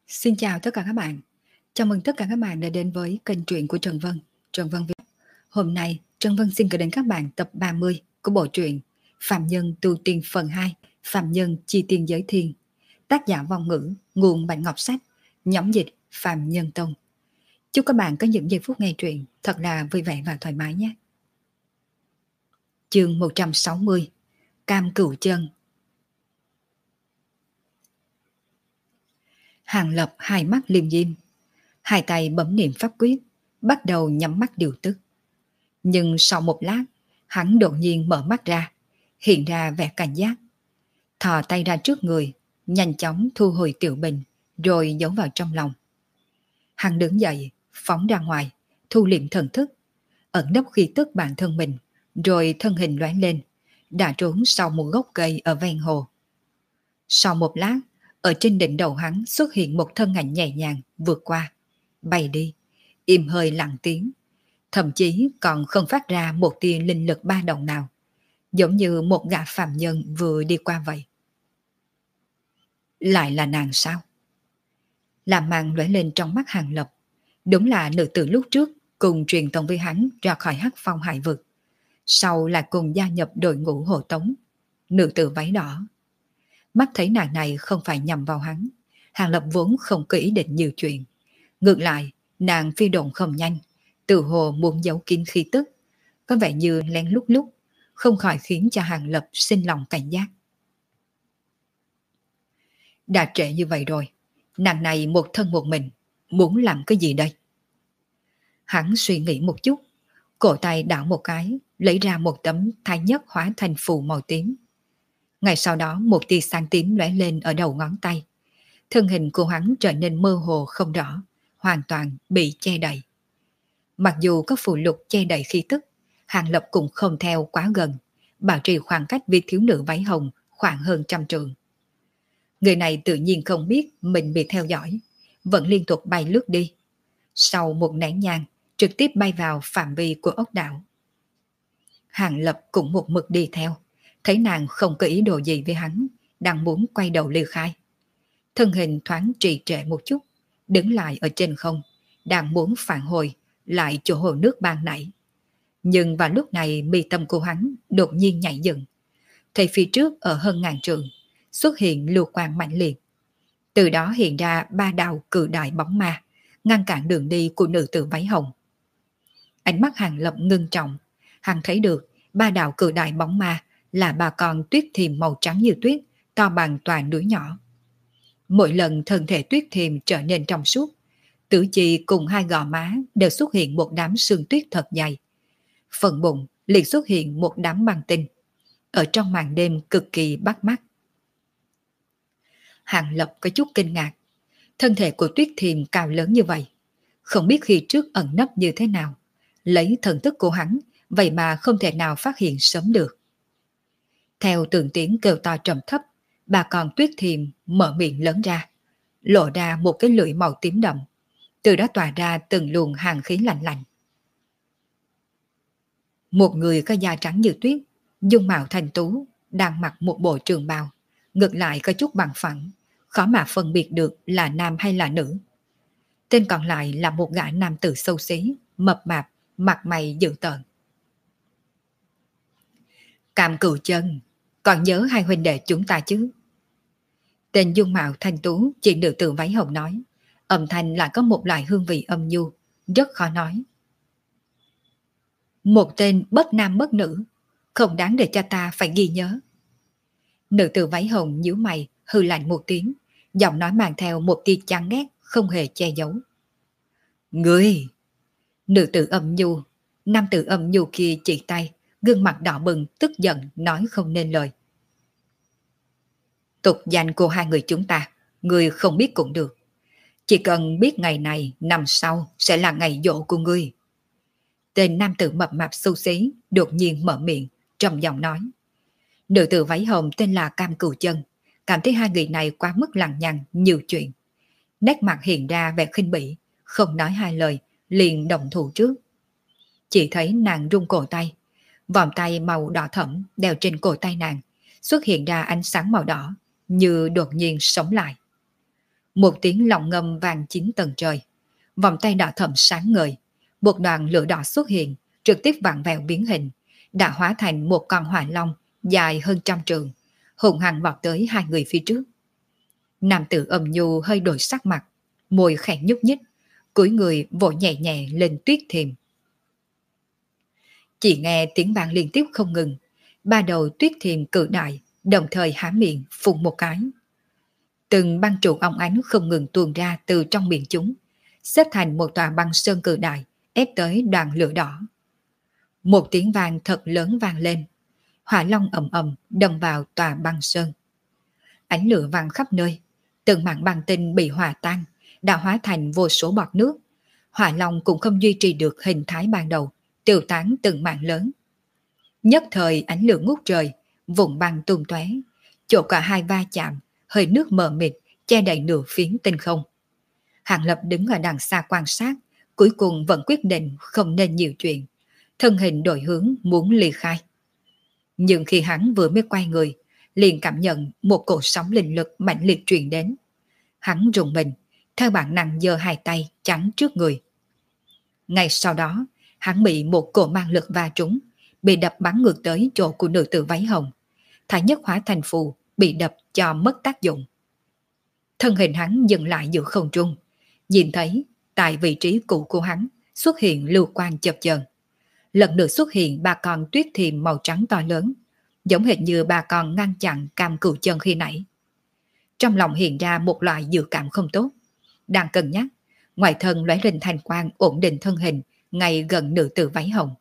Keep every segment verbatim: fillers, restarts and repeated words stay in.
Xin chào tất cả các bạn. Chào mừng tất cả các bạn đã đến với kênh truyện của Trần Vân, Trần Vân Việt. Hôm nay, Trần Vân xin gửi đến các bạn tập ba mươi của bộ truyện Phạm Nhân Tu Tiên phần hai, Phạm Nhân Chi Tiên Giới Thiên. Tác giả Vong Ngữ, nguồn Bạch Ngọc Sách, nhóm dịch Phạm Nhân Tông. Chúc các bạn có những giây phút nghe truyện thật là vui vẻ và thoải mái nhé. Chương một trăm sáu mươi, Cam Cửu Chân. Hàng Lập hai mắt liêm diêm, hai tay bấm niệm pháp quyết, bắt đầu nhắm mắt điều tức. Nhưng sau một lát, hắn đột nhiên mở mắt ra, hiện ra vẻ cảnh giác. Thò tay ra trước người, nhanh chóng thu hồi tiểu bình, rồi giấu vào trong lòng. Hắn đứng dậy, phóng ra ngoài, thu liệm thần thức, ẩn nấp khí tức bản thân mình, rồi thân hình lóe lên, đã trốn sau một gốc cây ở ven hồ. Sau một lát, ở trên đỉnh đầu hắn xuất hiện một thân ảnh nhẹ nhàng vượt qua, bay đi, im hơi lặng tiếng, thậm chí còn không phát ra một tia linh lực ba động nào, giống như một gã phàm nhân vừa đi qua vậy. Lại là nàng sao? Làm màn lóe lên trong mắt Hàng Lập, đúng là nữ tử lúc trước cùng truyền tông với hắn ra khỏi Hắc Phong hải vực, sau lại cùng gia nhập đội ngũ hộ tống, nữ tử váy đỏ. Mắt thấy nàng này không phải nhằm vào hắn, Hàng Lập vốn không có ý định nhiều chuyện. Ngược lại, nàng phi độn không nhanh, tự hồ muốn giấu kín khí tức, có vẻ như lén lút lúc, không khỏi khiến cho Hàng Lập sinh lòng cảnh giác. Đã trễ như vậy rồi, nàng này một thân một mình, muốn làm cái gì đây? Hắn suy nghĩ một chút, cổ tay đảo một cái, lấy ra một tấm thái nhất hóa thành phù màu tím. Ngay sau đó một tia sáng tím lóe lên ở đầu ngón tay. Thân hình của hắn trở nên mơ hồ không rõ, hoàn toàn bị che đậy. Mặc dù có phù lục che đậy khí tức, Hàng Lập cũng không theo quá gần, bảo trì khoảng cách với thiếu nữ váy hồng khoảng hơn trăm trượng. Người này tự nhiên không biết mình bị theo dõi, vẫn liên tục bay lướt đi. Sau một nén nhang, trực tiếp bay vào phạm vi của ốc đảo. Hàng Lập cũng một mực đi theo, thấy nàng không có ý đồ gì với hắn, đang muốn quay đầu ly khai. Thân hình thoáng trì trệ một chút, đứng lại ở trên không, đang muốn phản hồi lại chỗ hồ nước ban nãy. Nhưng vào lúc này mi tâm của hắn đột nhiên nhảy dựng, thấy phía trước ở hơn ngàn trượng xuất hiện lưu quang mạnh liệt. Từ đó hiện ra ba đạo cự đại bóng ma, ngăn cản đường đi của nữ tử váy hồng. Ánh mắt Hàng Lập ngưng trọng, hắn thấy được ba đạo cự đại bóng ma là ba con tuyết thiềm màu trắng như tuyết, to bằng toàn núi nhỏ. Mỗi lần thân thể tuyết thiềm trở nên trong suốt, tử chi cùng hai gò má đều xuất hiện một đám sương tuyết thật dày. Phần bụng liền xuất hiện một đám băng tinh, ở trong màn đêm cực kỳ bắt mắt. Hàng Lập có chút kinh ngạc, thân thể của tuyết thiềm cao lớn như vậy, không biết khi trước ẩn nấp như thế nào, lấy thần thức của hắn vậy mà không thể nào phát hiện sớm được. Theo từng tiếng kêu to trầm thấp, bà con tuyết thiềm mở miệng lớn ra, lộ ra một cái lưỡi màu tím đậm, từ đó tỏa ra từng luồng hàn khí lạnh lạnh. Một người có da trắng như tuyết, dung mạo thanh tú, đang mặc một bộ trường bào, ngược lại có chút bằng phẳng, khó mà phân biệt được là nam hay là nữ. Tên còn lại là một gã nam tử xấu xí, mập mạp, mặt mày dữ tợn. Cam Cửu Chân, còn nhớ hai huynh đệ chúng ta chứ? Tên dung mạo thanh tú chỉ nữ tử váy hồng nói, âm thanh lại có một loại hương vị âm nhu, rất khó nói. Một tên bất nam bất nữ, không đáng để cho ta phải ghi nhớ. Nữ tử váy hồng nhíu mày, hư lạnh một tiếng, giọng nói mang theo một tia chán ghét, không hề che giấu. Ngươi! Nữ tử âm nhu, nam tử âm nhu kia chỉ tay, gương mặt đỏ bừng, tức giận, nói không nên lời. Tục danh của hai người chúng ta, ngươi không biết cũng được. Chỉ cần biết ngày này, năm sau sẽ là ngày dỗ của ngươi. Tên nam tử mập mạp xấu xí đột nhiên mở miệng, trầm giọng nói. Nữ tử váy hồng tên là Cam Cửu Chân, cảm thấy hai người này quá mức lằng nhằng, nhiều chuyện. Nét mặt hiện ra vẻ khinh bỉ, không nói hai lời, liền động thủ trước. Chỉ thấy nàng rung cổ tay, vòng tay màu đỏ thẫm đeo trên cổ tay nàng, xuất hiện ra ánh sáng màu đỏ, như đột nhiên sống lại. Một tiếng lòng ngâm vang chín tầng trời. Vòng tay đỏ thẫm sáng ngời. Một đoàn lửa đỏ xuất hiện, trực tiếp vặn vẹo biến hình, đã hóa thành một con hỏa long dài hơn trăm trường, hùng hăng vọt tới hai người phía trước. Nam tử âm nhu hơi đổi sắc mặt, môi khẽ nhúc nhích, cúi người vỗ nhẹ nhẹ lên tuyết thiềm. Chỉ nghe tiếng vang liên tiếp không ngừng, ba đầu tuyết thiềm cự đại, đồng thời há miệng phun một cái. Từng băng trụ óng ánh không ngừng tuôn ra từ trong miệng chúng, xếp thành một tòa băng sơn cự đại, ép tới đoàn lửa đỏ. Một tiếng vang thật lớn vang lên, hỏa long ầm ầm đâm vào tòa băng sơn. Ánh lửa vang khắp nơi, từng mảng băng tinh bị hòa tan, đã hóa thành vô số bọt nước. Hỏa long cũng không duy trì được hình thái ban đầu, tiêu tán từng mảng lớn. Nhất thời ánh lửa ngút trời, vùng băng tung tóe, chỗ cả hai va chạm, hơi nước mờ mịt che đầy nửa phiến tinh không. Hàng Lập đứng ở đằng xa quan sát, cuối cùng vẫn quyết định không nên nhiều chuyện, thân hình đổi hướng muốn ly khai. Nhưng khi hắn vừa mới quay người, liền cảm nhận một cỗ sóng linh lực mạnh liệt truyền đến. Hắn rùng mình, theo bản năng giơ hai tay chắn trước người. Ngay sau đó, hắn bị một cỗ mang lực va trúng, bị đập bắn ngược tới chỗ của nữ tử váy hồng. Thái nhất hóa thành phù, bị đập cho mất tác dụng. Thân hình hắn dừng lại giữa không trung, nhìn thấy tại vị trí cũ của hắn xuất hiện lưu quang chập chờn. Lần nữa xuất hiện ba con tuyết thiềm màu trắng to lớn, giống hệt như ba con ngăn chặn cam cửu chân khi nãy. Trong lòng hiện ra một loại dự cảm không tốt, đang cân nhắc, ngoài thân lóe lên thanh quang ổn định thân hình ngay gần nữ tử váy hồng.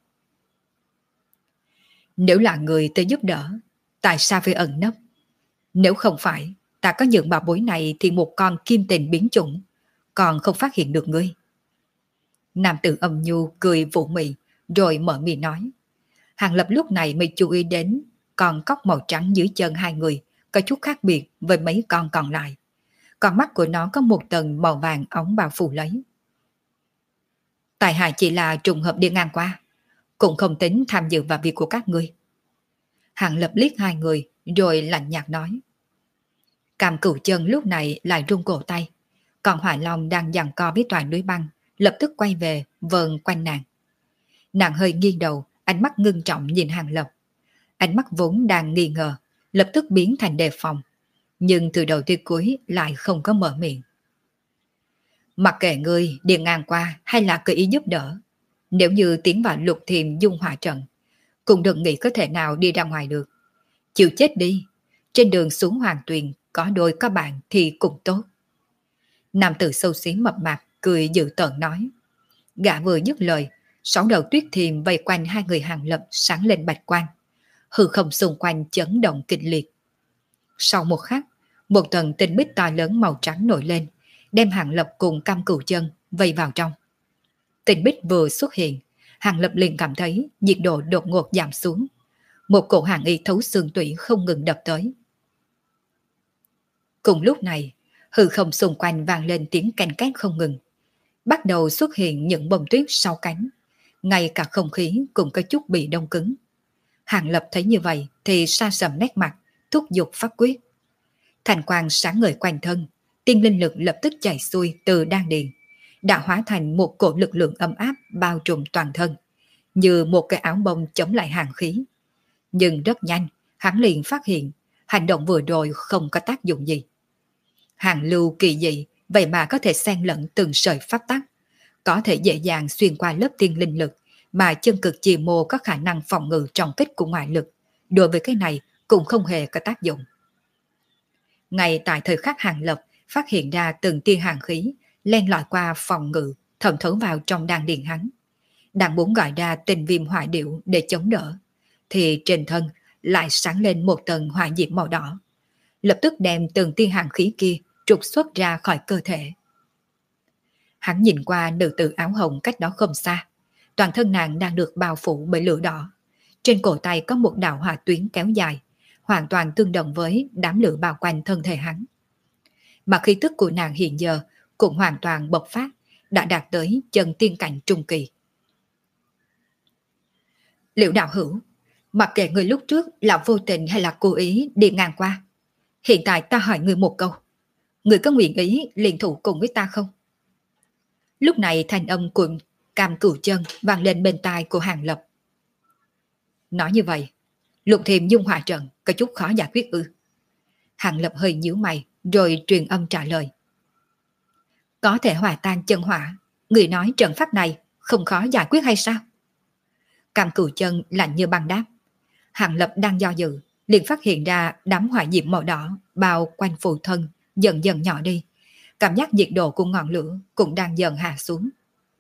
Nếu là người tới giúp đỡ, tại sao phải ẩn nấp? Nếu không phải ta có những bảo bối này thì một con kim tình biến chủng còn không phát hiện được ngươi. Nam tử âm nhu cười vũ mị rồi mở miệng nói. Hàng Lập lúc này mới chú ý đến con cóc màu trắng dưới chân hai người có chút khác biệt với mấy con còn lại. Con mắt của nó có một tầng màu vàng óng bao phủ lấy. Tại hạ chỉ là trùng hợp đi ngang qua, cũng không tính tham dự vào việc của các ngươi. Hàng Lập liếc hai người rồi lạnh nhạt nói. Cam Cửu Chân lúc này lại rung cổ tay, còn Hỏa Long đang giằng co với toàn núi băng lập tức quay về vờn quanh nàng. Nàng hơi nghiêng đầu, ánh mắt ngưng trọng nhìn Hàng Lập. Ánh mắt vốn đang nghi ngờ lập tức biến thành đề phòng, nhưng từ đầu tới cuối lại không có mở miệng. Mặc kệ ngươi đi ngang qua hay là cơ ý giúp đỡ, nếu như tiến vào lục thiềm dung hỏa trận, cũng đừng nghĩ có thể nào đi ra ngoài được. Chịu chết đi, trên đường xuống Hoàng Tuyền có đôi có bạn thì cũng tốt. Nam tử sâu xí mập mạp cười dữ tợn nói. Gã vừa dứt lời, sáu đầu tuyết thiềm vây quanh hai người Hàng Lập sáng lên bạch quang, hư không xung quanh chấn động kịch liệt. Sau một khắc, một tầng tinh bích to lớn màu trắng nổi lên, đem Hàng Lập cùng Cam Cửu Chân vây vào trong. Tinh bích vừa xuất hiện, Hàng Lập liền cảm thấy nhiệt độ đột ngột giảm xuống, một cổ hàn ý thấu xương tủy không ngừng đập tới. Cùng lúc này, hư không xung quanh vang lên tiếng canh két không ngừng, bắt đầu xuất hiện những bông tuyết sau cánh, ngay cả không khí cũng có chút bị đông cứng. Hàng Lập thấy như vậy thì sa sầm nét mặt, thúc giục pháp quyết. Thành quang sáng ngời quanh thân, tiên linh lực lập tức chảy xuôi từ đan điền, đã hóa thành một cổ lực lượng ấm áp bao trùm toàn thân, như một cái áo bông chống lại hàn khí. Nhưng rất nhanh, hắn liền phát hiện hành động vừa rồi không có tác dụng gì. Hàng lưu kỳ dị, vậy mà có thể xen lẫn từng sợi pháp tắc, có thể dễ dàng xuyên qua lớp tiên linh lực, mà chân cực chi mô có khả năng phòng ngự trọng kích của ngoại lực, đối với cái này cũng không hề có tác dụng. Ngay tại thời khắc Hàng Lập phát hiện ra từng tia hàn khí len lỏi qua phòng ngự, thẩm thấu vào trong đan điền hắn, đang muốn gọi ra tình viêm hỏa điệu để chống đỡ, thì trên thân lại sáng lên một tầng hỏa diễm màu đỏ, lập tức đem từng tia hàn khí kia trục xuất ra khỏi cơ thể. Hắn nhìn qua nữ tử áo hồng cách đó không xa, toàn thân nàng đang được bao phủ bởi lửa đỏ, trên cổ tay có một đạo hỏa tuyến kéo dài, hoàn toàn tương đồng với đám lửa bao quanh thân thể hắn. Mà khí tức của nàng hiện giờ cũng hoàn toàn bộc phát, đã đạt tới chân tiên cảnh trung kỳ. Liễu đạo hữu, mặc kệ người lúc trước là vô tình hay là cố ý đi ngang qua, hiện tại ta hỏi người một câu, người có nguyện ý liên thủ cùng với ta không? Lúc này thanh âm của Cam Cửu Chân vang lên bên tai của Hàng Lập. Nói như vậy, lục thiềm dung hỏa trận có chút khó giải quyết ư? Hàng Lập hơi nhíu mày rồi truyền âm trả lời. Có thể hòa tan chân hỏa, người nói trận pháp này không khó giải quyết hay sao? Cam Cửu Chân lạnh như băng đáp. Hàng Lập đang do dự, liền phát hiện ra đám hỏa diệm màu đỏ bao quanh phụ thân dần dần nhỏ đi. Cảm giác nhiệt độ của ngọn lửa cũng đang dần hạ xuống.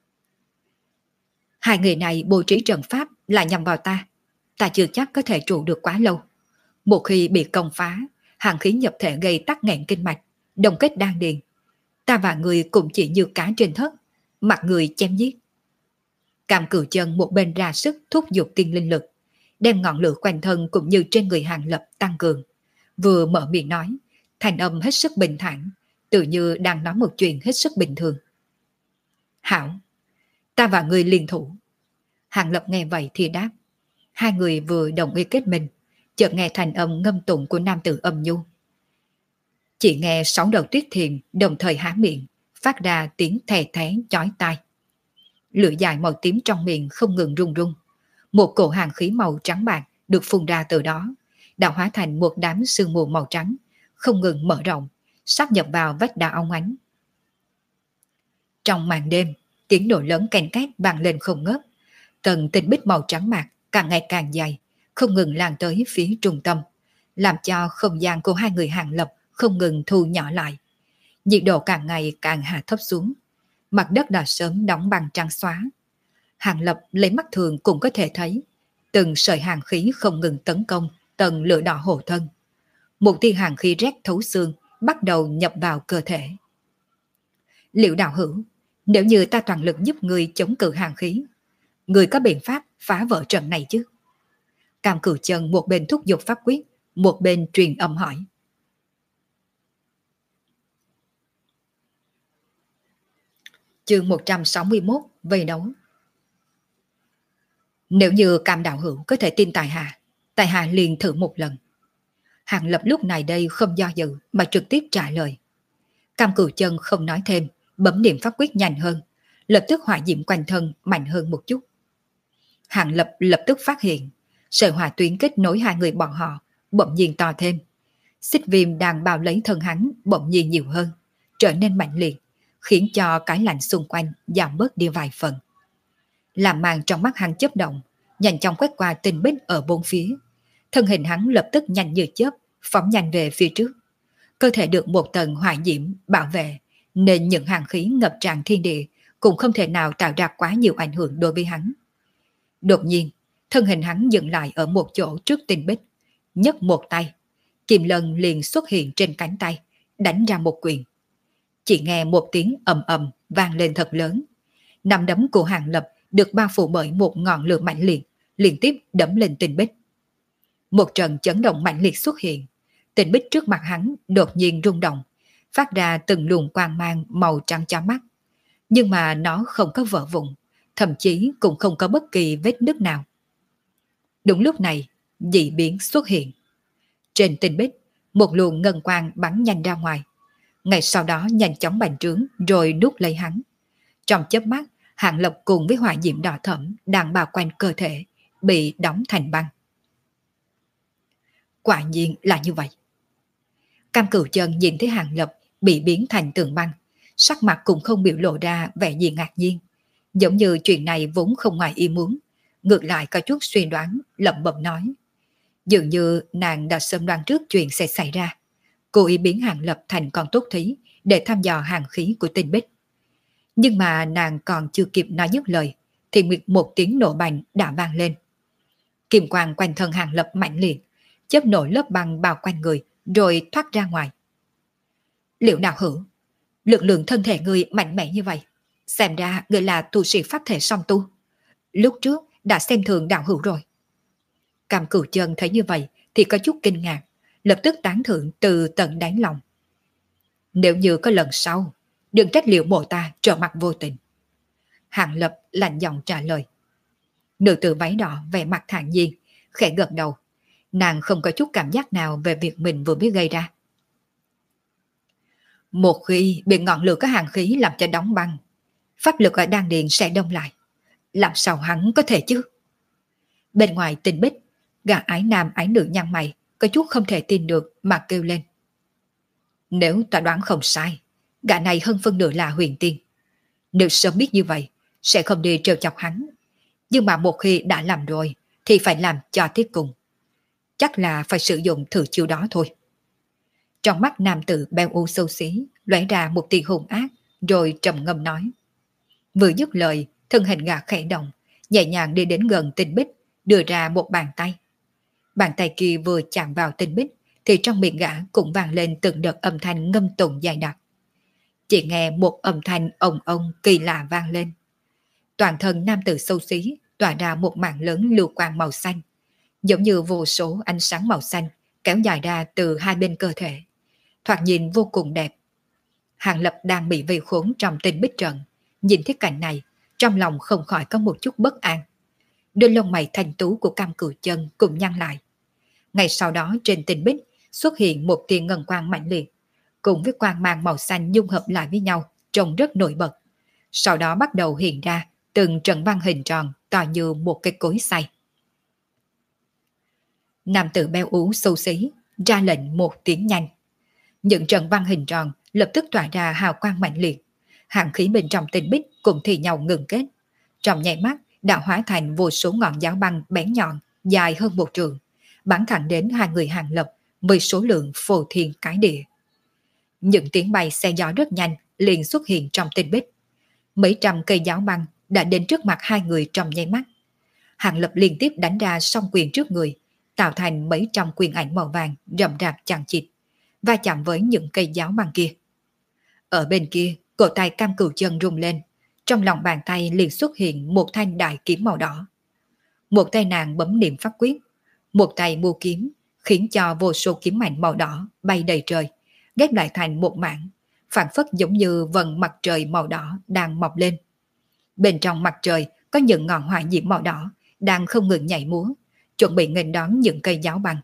Hai người này bố trí trận pháp là nhằm vào ta. Ta chưa chắc có thể trụ được quá lâu. Một khi bị công phá, hàn khí nhập thể gây tắc nghẽn kinh mạch, đồng kết đan điền. Ta và người cũng chỉ như cá trên thớt, mặt người chém giết. Cam Cửu Chân một bên ra sức thúc giục kinh linh lực, đem ngọn lửa quanh thân cũng như trên người Hàng Lập tăng cường. Vừa mở miệng nói, thanh âm hết sức bình thản, tự như đang nói một chuyện hết sức bình thường. Hảo, ta và người liên thủ. Hàng Lập nghe vậy thì đáp. Hai người vừa đồng ý kết minh, chợt nghe thành âm ngâm tụng của nam tử âm nhu. Chỉ nghe sáu đầu tuyết thiềm đồng thời há miệng, phát ra tiếng thè thé chói tai. Lửa dài màu tím trong miệng không ngừng rung rung. Một cổ hàn khí màu trắng bạc được phun ra từ đó, đã hóa thành một đám sương mù màu trắng, không ngừng mở rộng, sáp nhập vào vách đá óng ánh. Trong màn đêm, tiếng nổ lớn ken két vang lên không ngớt. Tầng tinh bích màu trắng mạc càng ngày càng dày, không ngừng lan tới phía trung tâm, làm cho không gian của hai người Hàng Lập không ngừng thu nhỏ lại. Nhiệt độ càng ngày càng hạ thấp xuống, mặt đất đã sớm đóng băng trắng xóa. Hàng Lập lấy mắt thường cũng có thể thấy từng sợi hàn khí không ngừng tấn công tầng lửa đỏ hộ thân. Một tia hàn khí rét thấu xương bắt đầu nhập vào cơ thể. Liệu đạo hữu, nếu như ta toàn lực giúp người chống cự hàn khí, người có biện pháp phá vỡ trận này chứ? Cam Cửu Chân một bên thúc giục pháp quyết, một bên truyền âm hỏi. Chương một trăm sáu mươi mốt, vây đấu. Nếu như Cam đạo hữu có thể tin tài hạ, tài hạ liền thử một lần. Hàng Lập lúc này đây không do dự mà trực tiếp trả lời. Cam Cửu Chân không nói thêm, bấm niệm pháp quyết nhanh hơn, lập tức hỏa diệm quanh thân mạnh hơn một chút. Hàng Lập lập tức phát hiện sợi hỏa tuyến kết nối hai người bọn họ bỗng nhiên to thêm. Xích viêm đang bao lấy thân hắn bỗng nhiên nhiều hơn, trở nên mạnh liệt, khiến cho cái lạnh xung quanh giảm bớt đi vài phần. Làm màn trong mắt hắn chớp động, nhanh chóng quét qua tinh bích ở bốn phía. Thân hình hắn lập tức nhanh như chớp, phóng nhanh về phía trước. Cơ thể được một tầng hỏa diễm bảo vệ, nên những hàn khí ngập tràn thiên địa cũng không thể nào tạo ra quá nhiều ảnh hưởng đối với hắn. Đột nhiên, thân hình hắn dừng lại ở một chỗ trước tinh bích, nhấc một tay, Kim Lân liền xuất hiện trên cánh tay, đánh ra một quyền. Chỉ nghe một tiếng ầm ầm vang lên thật lớn. Nắm đấm của Hàng Lập được bao phủ bởi một ngọn lửa mạnh liệt, liên tiếp đấm lên tinh bích. Một trận chấn động mạnh liệt xuất hiện, tinh bích trước mặt hắn đột nhiên rung động, phát ra từng luồng quang mang màu trắng chói mắt. Nhưng mà nó không có vỡ vụn, thậm chí cũng không có bất kỳ vết nứt nào. Đúng lúc này, dị biến xuất hiện. Trên tinh bích, một luồng ngân quang bắn nhanh ra ngoài. Ngay sau đó nhanh chóng bành trướng rồi nuốt lấy hắn. Trong chớp mắt, Hàng Lập cùng với hỏa diệm đỏ thẫm đang bao quanh cơ thể bị đóng thành băng. Quả nhiên là như vậy. Cam Cửu Chân nhìn thấy Hàng Lập bị biến thành tường băng, sắc mặt cũng không biểu lộ ra vẻ gì ngạc nhiên, giống như chuyện này vốn không ngoài ý muốn, ngược lại có chút suy đoán, lẩm bẩm nói. Dường như nàng đã sớm đoán trước chuyện sẽ xảy ra, cố ý biến Hàng Lập thành con tốt thí để thăm dò hàn khí của tinh bích. Nhưng mà nàng còn chưa kịp nói dứt lời, thì một tiếng nổ bành đã vang lên. Kim quang quanh thân Hàng Lập mạnh liệt, chớp nổ lớp băng bao quanh người, rồi thoát ra ngoài. Liệu đạo hữu, lực lượng thân thể người mạnh mẽ như vậy, xem ra người là tu sĩ pháp thể song tu. Lúc trước đã xem thường đạo hữu rồi. Cam Cửu Chân thấy như vậy thì có chút kinh ngạc, lập tức tán thưởng từ tận đáy lòng. Nếu như có lần sau, đừng trách Liệu mộ ta trở mặt vô tình. Hàng Lập lạnh giọng trả lời. Nữ tử váy đỏ vẻ mặt thản nhiên, khẽ gật đầu. Nàng không có chút cảm giác nào về việc mình vừa mới gây ra. Một khi bị ngọn lửa có hàn khí làm cho đóng băng, pháp lực ở đan điền sẽ đông lại. Làm sao hắn có thể chứ? Bên ngoài Tinh Bích, gã ái nam ái nữ nhăn mày, có chút không thể tin được mà kêu lên. Nếu ta đoán không sai, gã này hơn phân nửa là huyền tiên. Nếu sớm biết như vậy, sẽ không đi trêu chọc hắn. Nhưng mà một khi đã làm rồi, thì phải làm cho tới cùng. Chắc là phải sử dụng thử chiêu đó thôi. Trong mắt nam tử beo u xấu xí, lóe ra một tia hung ác, rồi trầm ngâm nói. Vừa dứt lời, thân hình gã khẽ động, nhẹ nhàng đi đến gần Tinh Bích, đưa ra một bàn tay. Bàn tay kia vừa chạm vào Tinh Bích, thì trong miệng gã cũng vang lên từng đợt âm thanh ngâm tụng dài đặc. Chỉ nghe một âm thanh ồng ong kỳ lạ vang lên. Toàn thân nam tử xấu xí tỏa ra một mảng lớn lưu quang màu xanh, giống như vô số ánh sáng màu xanh kéo dài ra từ hai bên cơ thể, thoạt nhìn vô cùng đẹp. Hàng Lập đang bị vây khốn trong Tinh Bích trận, nhìn thấy cảnh này, trong lòng không khỏi có một chút bất an. Đôi lông mày thanh tú của Cam Cửu Chân cũng nhăn lại. Ngay sau đó trên Tinh Bích xuất hiện một tia ngân quang mạnh liệt, cùng với quang mang màu xanh dung hợp lại với nhau, trông rất nổi bật. Sau đó bắt đầu hiện ra từng trận văn hình tròn to như một cái cối xay. Nam tử béo ú xấu xí ra lệnh một tiếng nhanh. Những trận văn hình tròn lập tức tỏa ra hào quang mạnh liệt, hàn khí bên trong Tinh Bích cũng thì nhau ngừng kết. Trong nháy mắt đã hóa thành vô số ngọn giáo băng bén nhọn dài hơn một trường, bắn thẳng đến hai người Hàng Lập với số lượng phô thiên cái địa. Những tiếng bay xe gió rất nhanh liền xuất hiện trong Tinh Bích. Mấy trăm cây giáo băng đã đến trước mặt hai người trong nháy mắt. Hàng Lập liên tiếp đánh ra song quyền trước người, tạo thành mấy trăm quyền ảnh màu vàng rậm rạp chằng chịt, va chạm với những cây giáo băng kia. Ở bên kia, cổ tay Cam Cửu Chân rung lên, trong lòng bàn tay liền xuất hiện một thanh đại kiếm màu đỏ. Một tay nàng bấm niệm pháp quyết, một tay mua kiếm, khiến cho vô số kiếm ảnh màu đỏ bay đầy trời, ghép lại thành một mảng, phản phất giống như vầng mặt trời màu đỏ đang mọc lên. Bên trong mặt trời có những ngọn hỏa diễm màu đỏ đang không ngừng nhảy múa, chuẩn bị nghênh đón những cây giáo băng.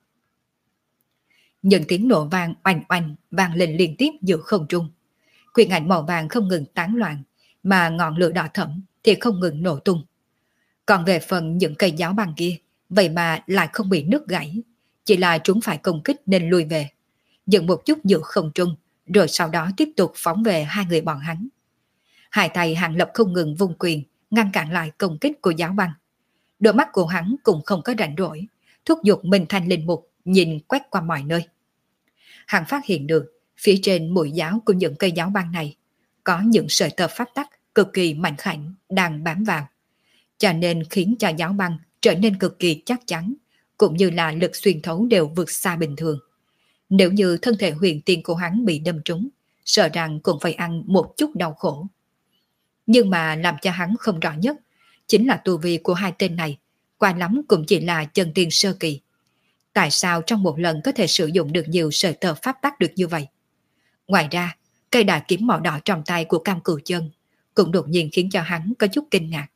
Những tiếng nổ vang oanh oanh vang lên liên tiếp giữa không trung. Quyền ảnh màu vàng không ngừng tán loạn, mà ngọn lửa đỏ thẫm thì không ngừng nổ tung. Còn về phần những cây giáo băng kia, vậy mà lại không bị nứt gãy, chỉ là chúng phải công kích nên lùi về, dừng một chút giữa không trung, rồi sau đó tiếp tục phóng về hai người bọn hắn. Hai tay Hàng Lập không ngừng vung quyền, ngăn cản lại công kích của giáo băng. Đôi mắt của hắn cũng không có rảnh rỗi, thúc giục Minh Thanh linh mục nhìn quét qua mọi nơi. Hắn phát hiện được phía trên mũi giáo của những cây giáo băng này có những sợi tơ pháp tắc cực kỳ mạnh khảnh đang bám vào, cho nên khiến cho giáo băng trở nên cực kỳ chắc chắn, cũng như là lực xuyên thấu đều vượt xa bình thường. Nếu như thân thể huyền tiên của hắn bị đâm trúng, sợ rằng cũng phải ăn một chút đau khổ. Nhưng mà làm cho hắn không rõ nhất chính là tu vi của hai tên này qua lắm cũng chỉ là chân tiên sơ kỳ. Tại sao trong một lần có thể sử dụng được nhiều sợi tơ pháp tắc được như vậy? Ngoài ra, cây đại kiếm màu đỏ trong tay của Cam Cửu Chân cũng đột nhiên khiến cho hắn có chút kinh ngạc.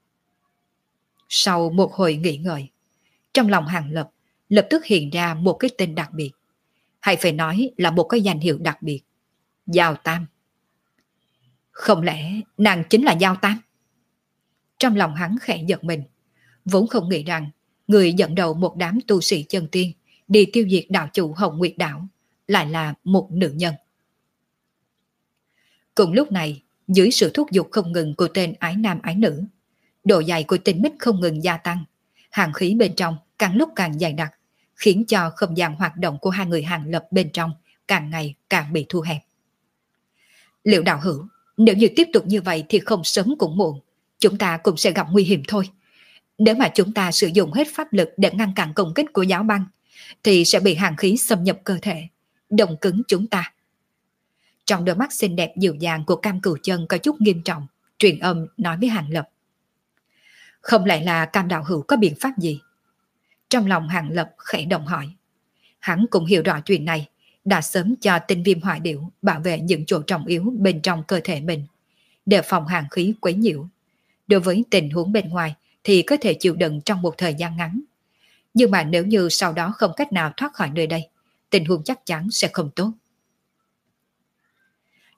Sau một hồi nghĩ ngợi, trong lòng Hàng Lập lập tức hiện ra một cái tên đặc biệt, hay phải nói là một cái danh hiệu đặc biệt: Giao Tam. Không lẽ nàng chính là Giao Tam? Trong lòng hắn khẽ giật mình, vốn không nghĩ rằng người dẫn đầu một đám tu sĩ chân tiên đi tiêu diệt đạo chủ Hồng Nguyệt Đảo lại là một nữ nhân. Cùng lúc này, dưới sự thúc giục không ngừng của tên ái nam ái nữ, độ dày của Tinh Bích không ngừng gia tăng, hàn khí bên trong càng lúc càng dày đặc, khiến cho không gian hoạt động của hai người Hàng Lập bên trong càng ngày càng bị thu hẹp. Liệu đạo hữu, nếu như tiếp tục như vậy thì không sớm cũng muộn, chúng ta cũng sẽ gặp nguy hiểm thôi. Nếu mà chúng ta sử dụng hết pháp lực để ngăn cản công kích của giáo băng, thì sẽ bị hàn khí xâm nhập cơ thể, đông cứng chúng ta. Trong đôi mắt xinh đẹp dịu dàng của Cam Cửu Chân có chút nghiêm trọng, truyền âm nói với Hàng Lập. Không lẽ là Cam đạo hữu có biện pháp gì? Trong lòng Hàng Lập khẽ động hỏi. Hắn cũng hiểu rõ chuyện này, đã sớm cho tinh viêm hỏa điểu bảo vệ những chỗ trọng yếu bên trong cơ thể mình, để phòng hàn khí quấy nhiễu. Đối với tình huống bên ngoài thì có thể chịu đựng trong một thời gian ngắn. Nhưng mà nếu như sau đó không cách nào thoát khỏi nơi đây, tình huống chắc chắn sẽ không tốt.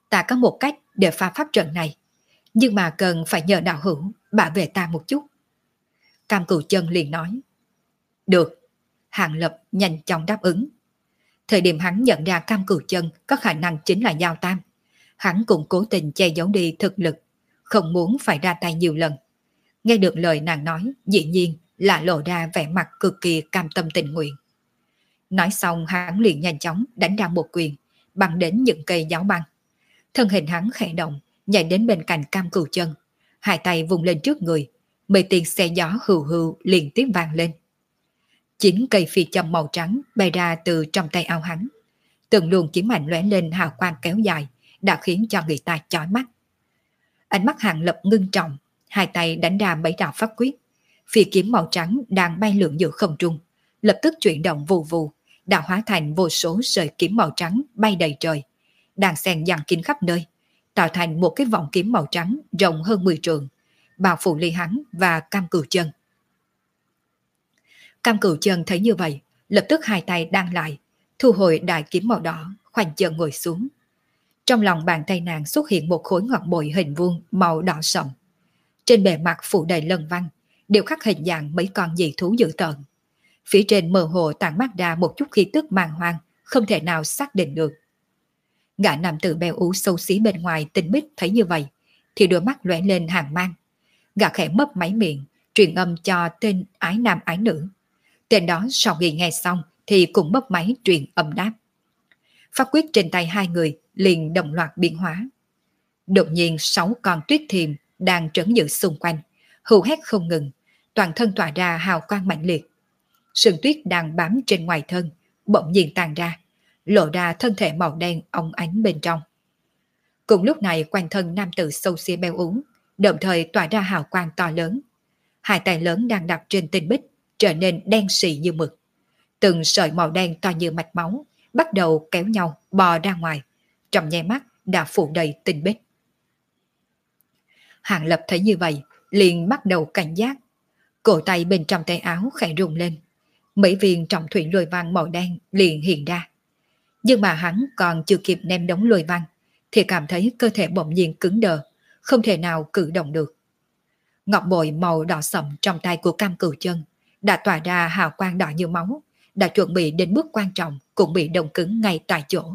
Ta có một cách để phá pháp trận này, nhưng mà cần phải nhờ đạo hữu bảo vệ ta một chút. Cam Cửu Chân liền nói. Được. Hàng Lập nhanh chóng đáp ứng. Thời điểm hắn nhận ra Cam Cửu Chân có khả năng chính là Giao Tam, hắn cũng cố tình che giấu đi thực lực, không muốn phải ra tay nhiều lần. Nghe được lời nàng nói, dĩ nhiên là lộ ra vẻ mặt cực kỳ cam tâm tình nguyện. Nói xong hắn liền nhanh chóng đánh ra một quyền, bắn đến những cây giáo băng. Thân hình hắn khẽ động, nhảy đến bên cạnh Cam Cửu Chân, hai tay vùng lên trước người, mấy tiếng xe gió hưu hưu liên tiếp vang lên. Chín cây phi châm màu trắng bay ra từ trong tay áo hắn. Từng luồng kiếm ảnh lóe lên hào quang kéo dài, đã khiến cho người ta chói mắt. Ánh mắt Hàng Lập ngưng trọng, hai tay đánh ra mấy đạo pháp quyết. Phi kiếm màu trắng đang bay lượn giữa không trung, lập tức chuyển động vù vù, đã hóa thành vô số sợi kiếm màu trắng bay đầy trời, đang xen dàn kín khắp nơi, tạo thành một cái vòng kiếm màu trắng rộng hơn mười trượng, bao phủ Ly hắn và Cam Cửu Chân. Cam Cửu Chân thấy như vậy, lập tức hai tay đan lại, thu hồi đại kiếm màu đỏ, khoanh chân ngồi xuống. Trong lòng bàn tay nàng xuất hiện một khối ngọc bội hình vuông màu đỏ sậm. Trên bề mặt phủ đầy lân văn, đều khắc hình dạng mấy con dị thú dữ tợn. Phía trên mơ hồ tản mát ra một chút khí tức màng hoang, không thể nào xác định được. Gã nam tử béo ú xấu xí bên ngoài Tinh Bích thấy như vậy, thì đôi mắt lóe lên hàn mang. Gã khẽ mấp máy miệng, truyền âm cho tên ái nam ái nữ. Tên đó sau khi nghe xong thì cũng mấp máy truyền âm đáp. Pháp quyết trên tay hai người liền đồng loạt biến hóa. Đột nhiên sáu con tuyết thiềm đang trấn giữ xung quanh, hù hét không ngừng, toàn thân tỏa ra hào quang mạnh liệt. Sương tuyết đang bám trên ngoài thân, bỗng nhiên tàn ra, lộ ra thân thể màu đen óng ánh bên trong. Cùng lúc này quanh thân nam tử xấu xí béo ú, đồng thời tỏa ra hào quang to lớn. Hai tay lớn đang đặt trên Tinh Bích trở nên đen xì như mực. Từng sợi màu đen to như mạch máu bắt đầu kéo nhau bò ra ngoài, trong nháy mắt đã phủ đầy Tinh Bích. Hàng Lập thấy như vậy, liền bắt đầu cảnh giác. Cổ tay bên trong tay áo khẽ rung lên, mấy viên trọng thủy lôi văn màu đen liền hiện ra. Nhưng mà hắn còn chưa kịp ném đống lôi văn, thì cảm thấy cơ thể bỗng nhiên cứng đờ, không thể nào cử động được. Ngọc bội màu đỏ sậm trong tay của Cam Cửu Chân đã tỏa ra hào quang đỏ như máu, đã chuẩn bị đến bước quan trọng cũng bị đông cứng ngay tại chỗ.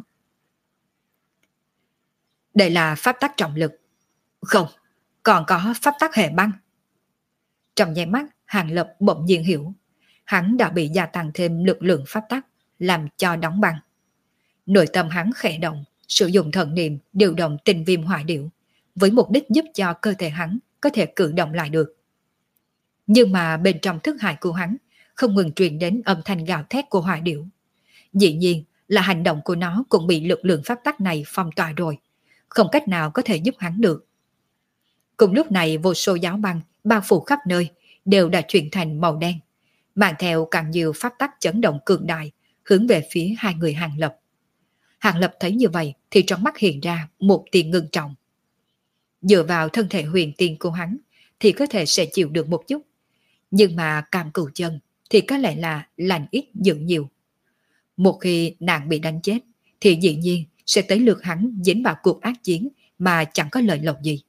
Đây là pháp tắc trọng lực. Không, còn có pháp tắc hệ băng. Trong nháy mắt, Hàng Lập bỗng nhiên hiểu, hắn đã bị gia tăng thêm lực lượng pháp tắc, làm cho đóng băng. Nội tâm hắn khẽ động, sử dụng thần niệm điều động tinh viêm hỏa điểu, với mục đích giúp cho cơ thể hắn có thể cử động lại được. Nhưng mà bên trong thức hải của hắn không ngừng truyền đến âm thanh gào thét của hỏa điểu. Dĩ nhiên là hành động của nó cũng bị lực lượng pháp tắc này phong tỏa rồi, không cách nào có thể giúp hắn được. Cùng lúc này vô số giáo băng bao phủ khắp nơi đều đã chuyển thành màu đen, mang theo càng nhiều pháp tắc chấn động cường đại hướng về phía hai người Hàng Lập. Hàng Lập thấy như vậy thì trong mắt hiện ra một tia ngưng trọng. Dựa vào thân thể huyền tiên của hắn thì có thể sẽ chịu được một chút, nhưng mà Cam Cửu Chân thì có lẽ là lành ít dữ nhiều. Một khi nàng bị đánh chết thì dĩ nhiên sẽ tới lượt hắn dính vào cuộc ác chiến mà chẳng có lợi lộc gì.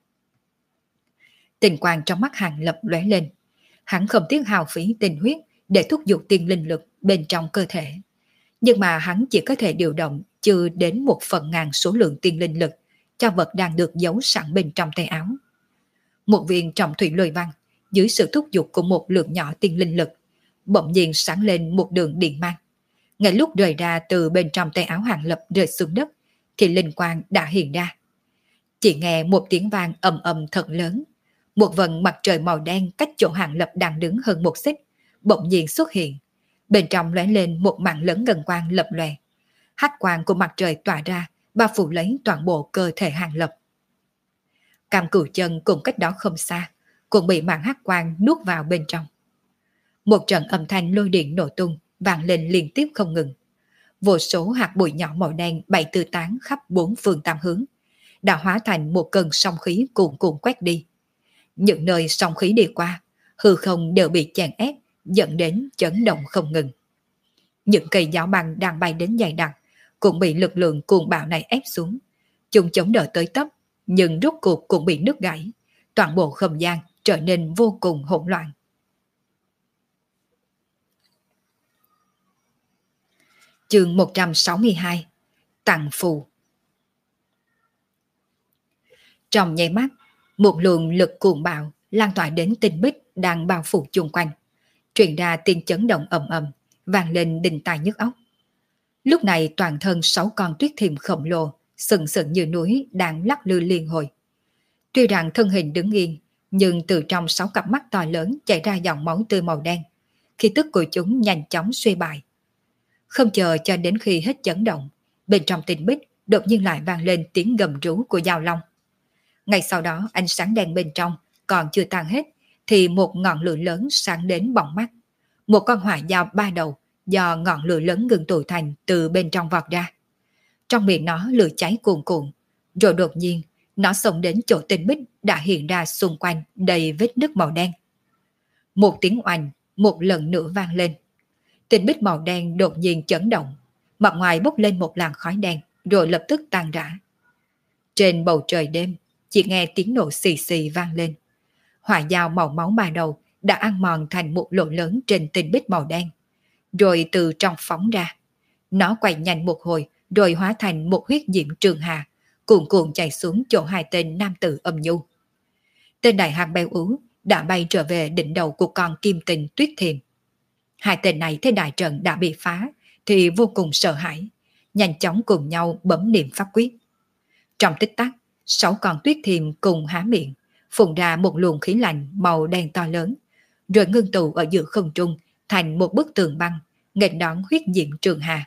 Tình quang trong mắt Hàng Lập lóe lên, hắn không tiếc hao phí tinh huyết để thúc giục tiên linh lực bên trong cơ thể, nhưng mà hắn chỉ có thể điều động chưa đến một phần ngàn số lượng tiên linh lực cho vật đang được giấu sẵn bên trong tay áo. Một viên trọng thủy lôi văn dưới sự thúc giục của một lượng nhỏ tiên linh lực bỗng nhiên sáng lên một đường điện mang. Ngay lúc rời ra từ bên trong tay áo Hàng Lập rơi xuống đất thì linh quang đã hiện ra. Chỉ nghe một tiếng vang ầm ầm thật lớn, một vầng mặt trời màu đen cách chỗ Hàng Lập đang đứng hơn một xích bỗng nhiên xuất hiện. Bên trong lóe lên một mảng lớn ngân quang lập lòe. Hắc quang của mặt trời tỏa ra, bao phủ lấy toàn bộ cơ thể Hàng Lập. Cam Cửu Chân cùng cách đó không xa, cũng bị mảng hắc quang nuốt vào bên trong. Một trận âm thanh lôi điện nổ tung vang lên liên tiếp không ngừng. Vô số hạt bụi nhỏ màu đen bay tứ tán khắp bốn phương tám hướng, đã hóa thành một cơn sóng khí cuồn cuộn quét đi. Những nơi sóng khí đi qua, hư không đều bị chèn ép, dẫn đến chấn động không ngừng. Những cây giáo băng đang bay đến dày đặc cũng bị lực lượng cuồng bạo này ép xuống, Chúng chống đỡ tới tấp, nhưng rốt cuộc cũng bị nứt gãy. Toàn bộ không gian trở nên vô cùng hỗn loạn. Chương một trăm sáu mươi hai. Tặng phù. Trong nháy mắt, một luồng lực cuồng bạo lan tỏa đến tinh bích đang bao phủ chung quanh, truyền ra tiếng chấn động ầm ầm, vang lên đinh tai nhức óc. Lúc này toàn thân sáu con tuyết thiềm khổng lồ, sừng sững như núi đang lắc lư liên hồi. Tuy rằng thân hình đứng yên, nhưng từ trong sáu cặp mắt to lớn chảy ra dòng máu tươi màu đen, khí tức của chúng nhanh chóng suy bại. Không chờ cho đến khi hết chấn động, bên trong tinh bích đột nhiên lại vang lên tiếng gầm rú của dao long. Ngay sau đó ánh sáng đen bên trong còn chưa tan hết, thì một ngọn lửa lớn sáng đến bỏng mắt. Một con hỏa dao ba đầu do ngọn lửa lớn ngừng tụ thành từ bên trong vọt ra. Trong miệng nó lửa cháy cuồn cuộn, rồi đột nhiên nó xông đến chỗ tinh bích đã hiện ra xung quanh đầy vết nứt màu đen. Một tiếng oanh một lần nữa vang lên. Tinh bích màu đen đột nhiên chấn động, mặt ngoài bốc lên một làn khói đen rồi lập tức tan rã. Trên bầu trời đêm chỉ nghe tiếng nổ xì xì vang lên. Hỏa dao màu máu ba đầu đã ăn mòn thành một lỗ lớn trên tinh bích màu đen, rồi từ trong phóng ra. Nó quay nhanh một hồi rồi hóa thành một huyết diễm trường hà, cuồn cuộn chạy xuống chỗ hai tên nam tử âm nhu. Tên đại hạng béo ú đã bay trở về đỉnh đầu của con kim tình tuyết thiềm. Hai tên này thấy đại trận đã bị phá thì vô cùng sợ hãi, nhanh chóng cùng nhau bấm niệm pháp quyết. Trong tích tắc, sáu con tuyết thiềm cùng há miệng, phun ra một luồng khí lạnh màu đen to lớn, rồi ngưng tụ ở giữa không trung thành một bức tường băng, nghênh đón huyết diễm trường hà.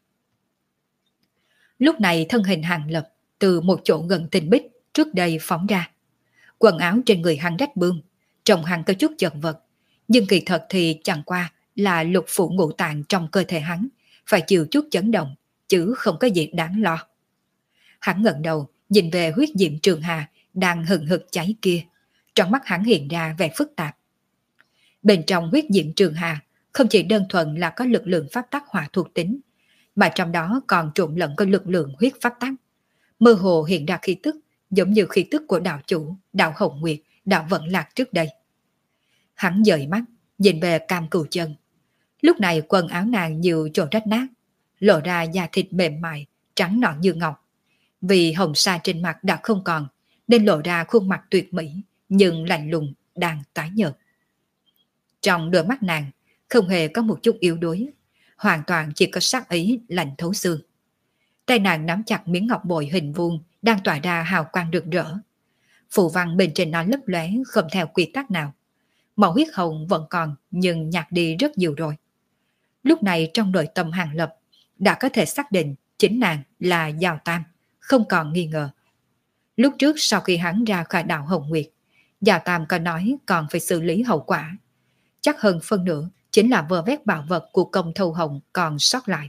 Lúc này thân hình Hàng Lập từ một chỗ gần tinh bích trước đây phóng ra. Quần áo trên người hắn rách bươm, trông hắn có chút chật vật, nhưng kỳ thật thì chẳng qua là lục phủ ngũ tạng trong cơ thể hắn phải chịu chút chấn động, chứ không có gì đáng lo. Hắn ngẩng đầu nhìn về huyết diễm trường hà đang hừng hực cháy kia, trong mắt hắn hiện ra vẻ phức tạp. Bên trong huyết diễm trường hà không chỉ đơn thuần là có lực lượng pháp tắc hỏa thuộc tính, mà trong đó còn trộn lẫn có lực lượng huyết pháp tắc. Mơ hồ hiện ra khí tức giống như khí tức của đạo chủ, đạo Hồng Nguyệt, đạo Vận Lạc trước đây. Hắn dời mắt nhìn về Cam Cửu Chân. Lúc này quần áo nàng nhiều chỗ rách nát, lộ ra da thịt mềm mại, trắng nõn như ngọc. Vì hồng sa trên mặt đã không còn, nên lộ ra khuôn mặt tuyệt mỹ, nhưng lạnh lùng, đang tái nhợt. Trong đôi mắt nàng không hề có một chút yếu đuối, hoàn toàn chỉ có sát ý lạnh thấu xương. Tay nàng nắm chặt miếng ngọc bội hình vuông đang tỏa ra hào quang rực rỡ. Phù văn bên trên nó lấp lóe không theo quy tắc nào. Màu huyết hồng vẫn còn nhưng nhạt đi rất nhiều rồi. Lúc này trong nội tâm Hàng Lập đã có thể xác định chính nàng là Giao Tam, không còn nghi ngờ. Lúc trước sau khi hắn ra khỏi đảo Hồng Nguyệt, Giao Tam có nói còn phải xử lý hậu quả. Chắc hơn phân nửa chính là vơ vét bảo vật của công thâu hồng còn sót lại.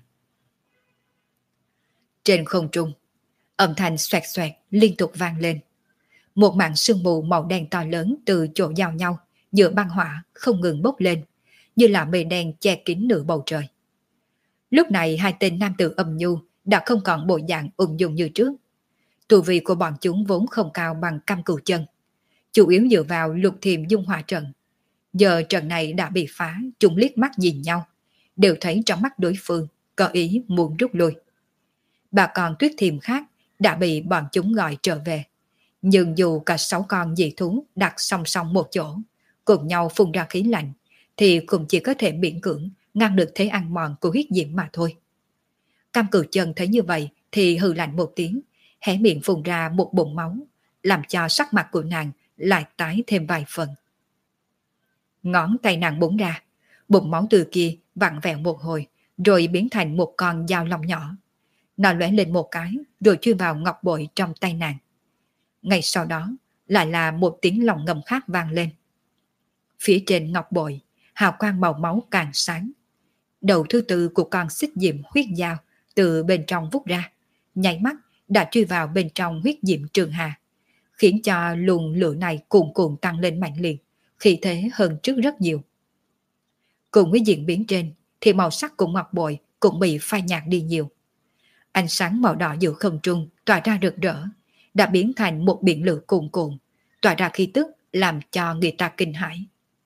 Trên không trung, âm thanh xoẹt xoẹt liên tục vang lên. Một mảng sương mù màu đen to lớn từ chỗ giao nhau giữa băng hỏa không ngừng bốc lên, như là mây đen che kín nửa bầu trời. Lúc này hai tên nam tử âm nhu đã không còn bộ dạng ung dung như trước. Tu vi của bọn chúng vốn không cao bằng Cam Cửu Chân, chủ yếu dựa vào lục thiềm dung hỏa trận. Giờ trận này đã bị phá, chúng liếc mắt nhìn nhau, đều thấy trong mắt đối phương có ý muốn rút lui. Bà con tuyết thiềm khác đã bị bọn chúng gọi trở về, nhưng dù cả sáu con dị thú đặt song song một chỗ, cùng nhau phun ra khí lạnh, thì cũng chỉ có thể miễn cưỡng ngăn được thế ăn mòn của huyết diễm mà thôi. Cam Cửu Chân thấy như vậy thì hừ lạnh một tiếng, hé miệng phun ra một bụng máu, làm cho sắc mặt của nàng lại tái thêm vài phần. Ngón tay nàng búng ra, bụng máu từ kia vặn vẹo một hồi, rồi biến thành một con dao long nhỏ. Nó lóe lên một cái, rồi chui vào ngọc bội trong tay nàng. Ngay sau đó, lại là một tiếng lòng ngầm khác vang lên. Phía trên ngọc bội, hào quang màu máu càng sáng. Đầu thứ tư của con xích diệm huyết dao từ bên trong vút ra, nháy mắt đã chui vào bên trong huyết diệm trường hà, khiến cho luồng lửa này cuồn cuộn tăng lên mạnh liệt, khí thế hơn trước rất nhiều. Cùng với diễn biến trên, thì màu sắc của ngọc bội cũng bị phai nhạt đi nhiều. Ánh sáng màu đỏ giữa không trung tỏa ra rực rỡ, đã biến thành một biển lửa cuồn cuộn, tỏa ra khí tức làm cho người ta kinh hãi.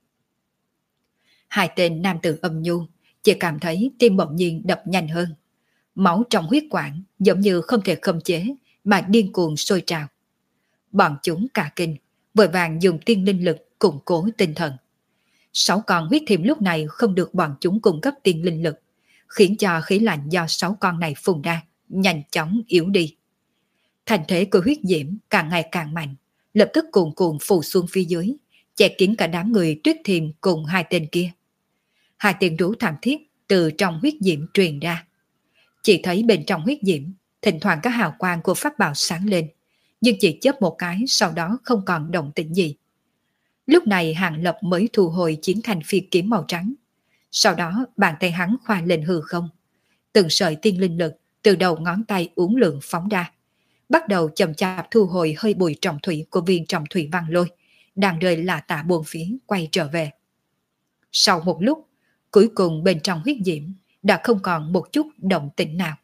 Hai tên nam tử âm nhu chỉ cảm thấy tim bỗng nhiên đập nhanh hơn. Máu trong huyết quản giống như không thể khống chế mà điên cuồng sôi trào. Bọn chúng cả kinh, vội vàng dùng tiên linh lực củng cố tinh thần. Sáu con huyết thiểm lúc này không được bọn chúng cung cấp tiên linh lực, khiến cho khí lạnh do sáu con này phun ra nhanh chóng yếu đi. Thành thế của huyết diễm càng ngày càng mạnh, lập tức cuồn cuộn phủ xuống phía dưới, che kín cả đám người Tuyết Thiềm cùng hai tên kia. Hai tiếng rú thảm thiết từ trong huyết diễm truyền ra. Chỉ thấy bên trong huyết diễm, thỉnh thoảng các hào quang của pháp bảo sáng lên, nhưng chỉ chớp một cái sau đó không còn động tĩnh gì. Lúc này Hàng Lập mới thu hồi chiến thành phi kiếm màu trắng. Sau đó bàn tay hắn khoa lên hư không. Từng sợi tiên linh lực từ đầu ngón tay uốn lượn phóng ra, bắt đầu chậm chạp thu hồi hơi bụi trọng thủy của viên trọng thủy văn lôi, đang rơi lả tả buồn phía quay trở về. Sau một lúc, cuối cùng bên trong huyết diễm đã không còn một chút động tĩnh nào.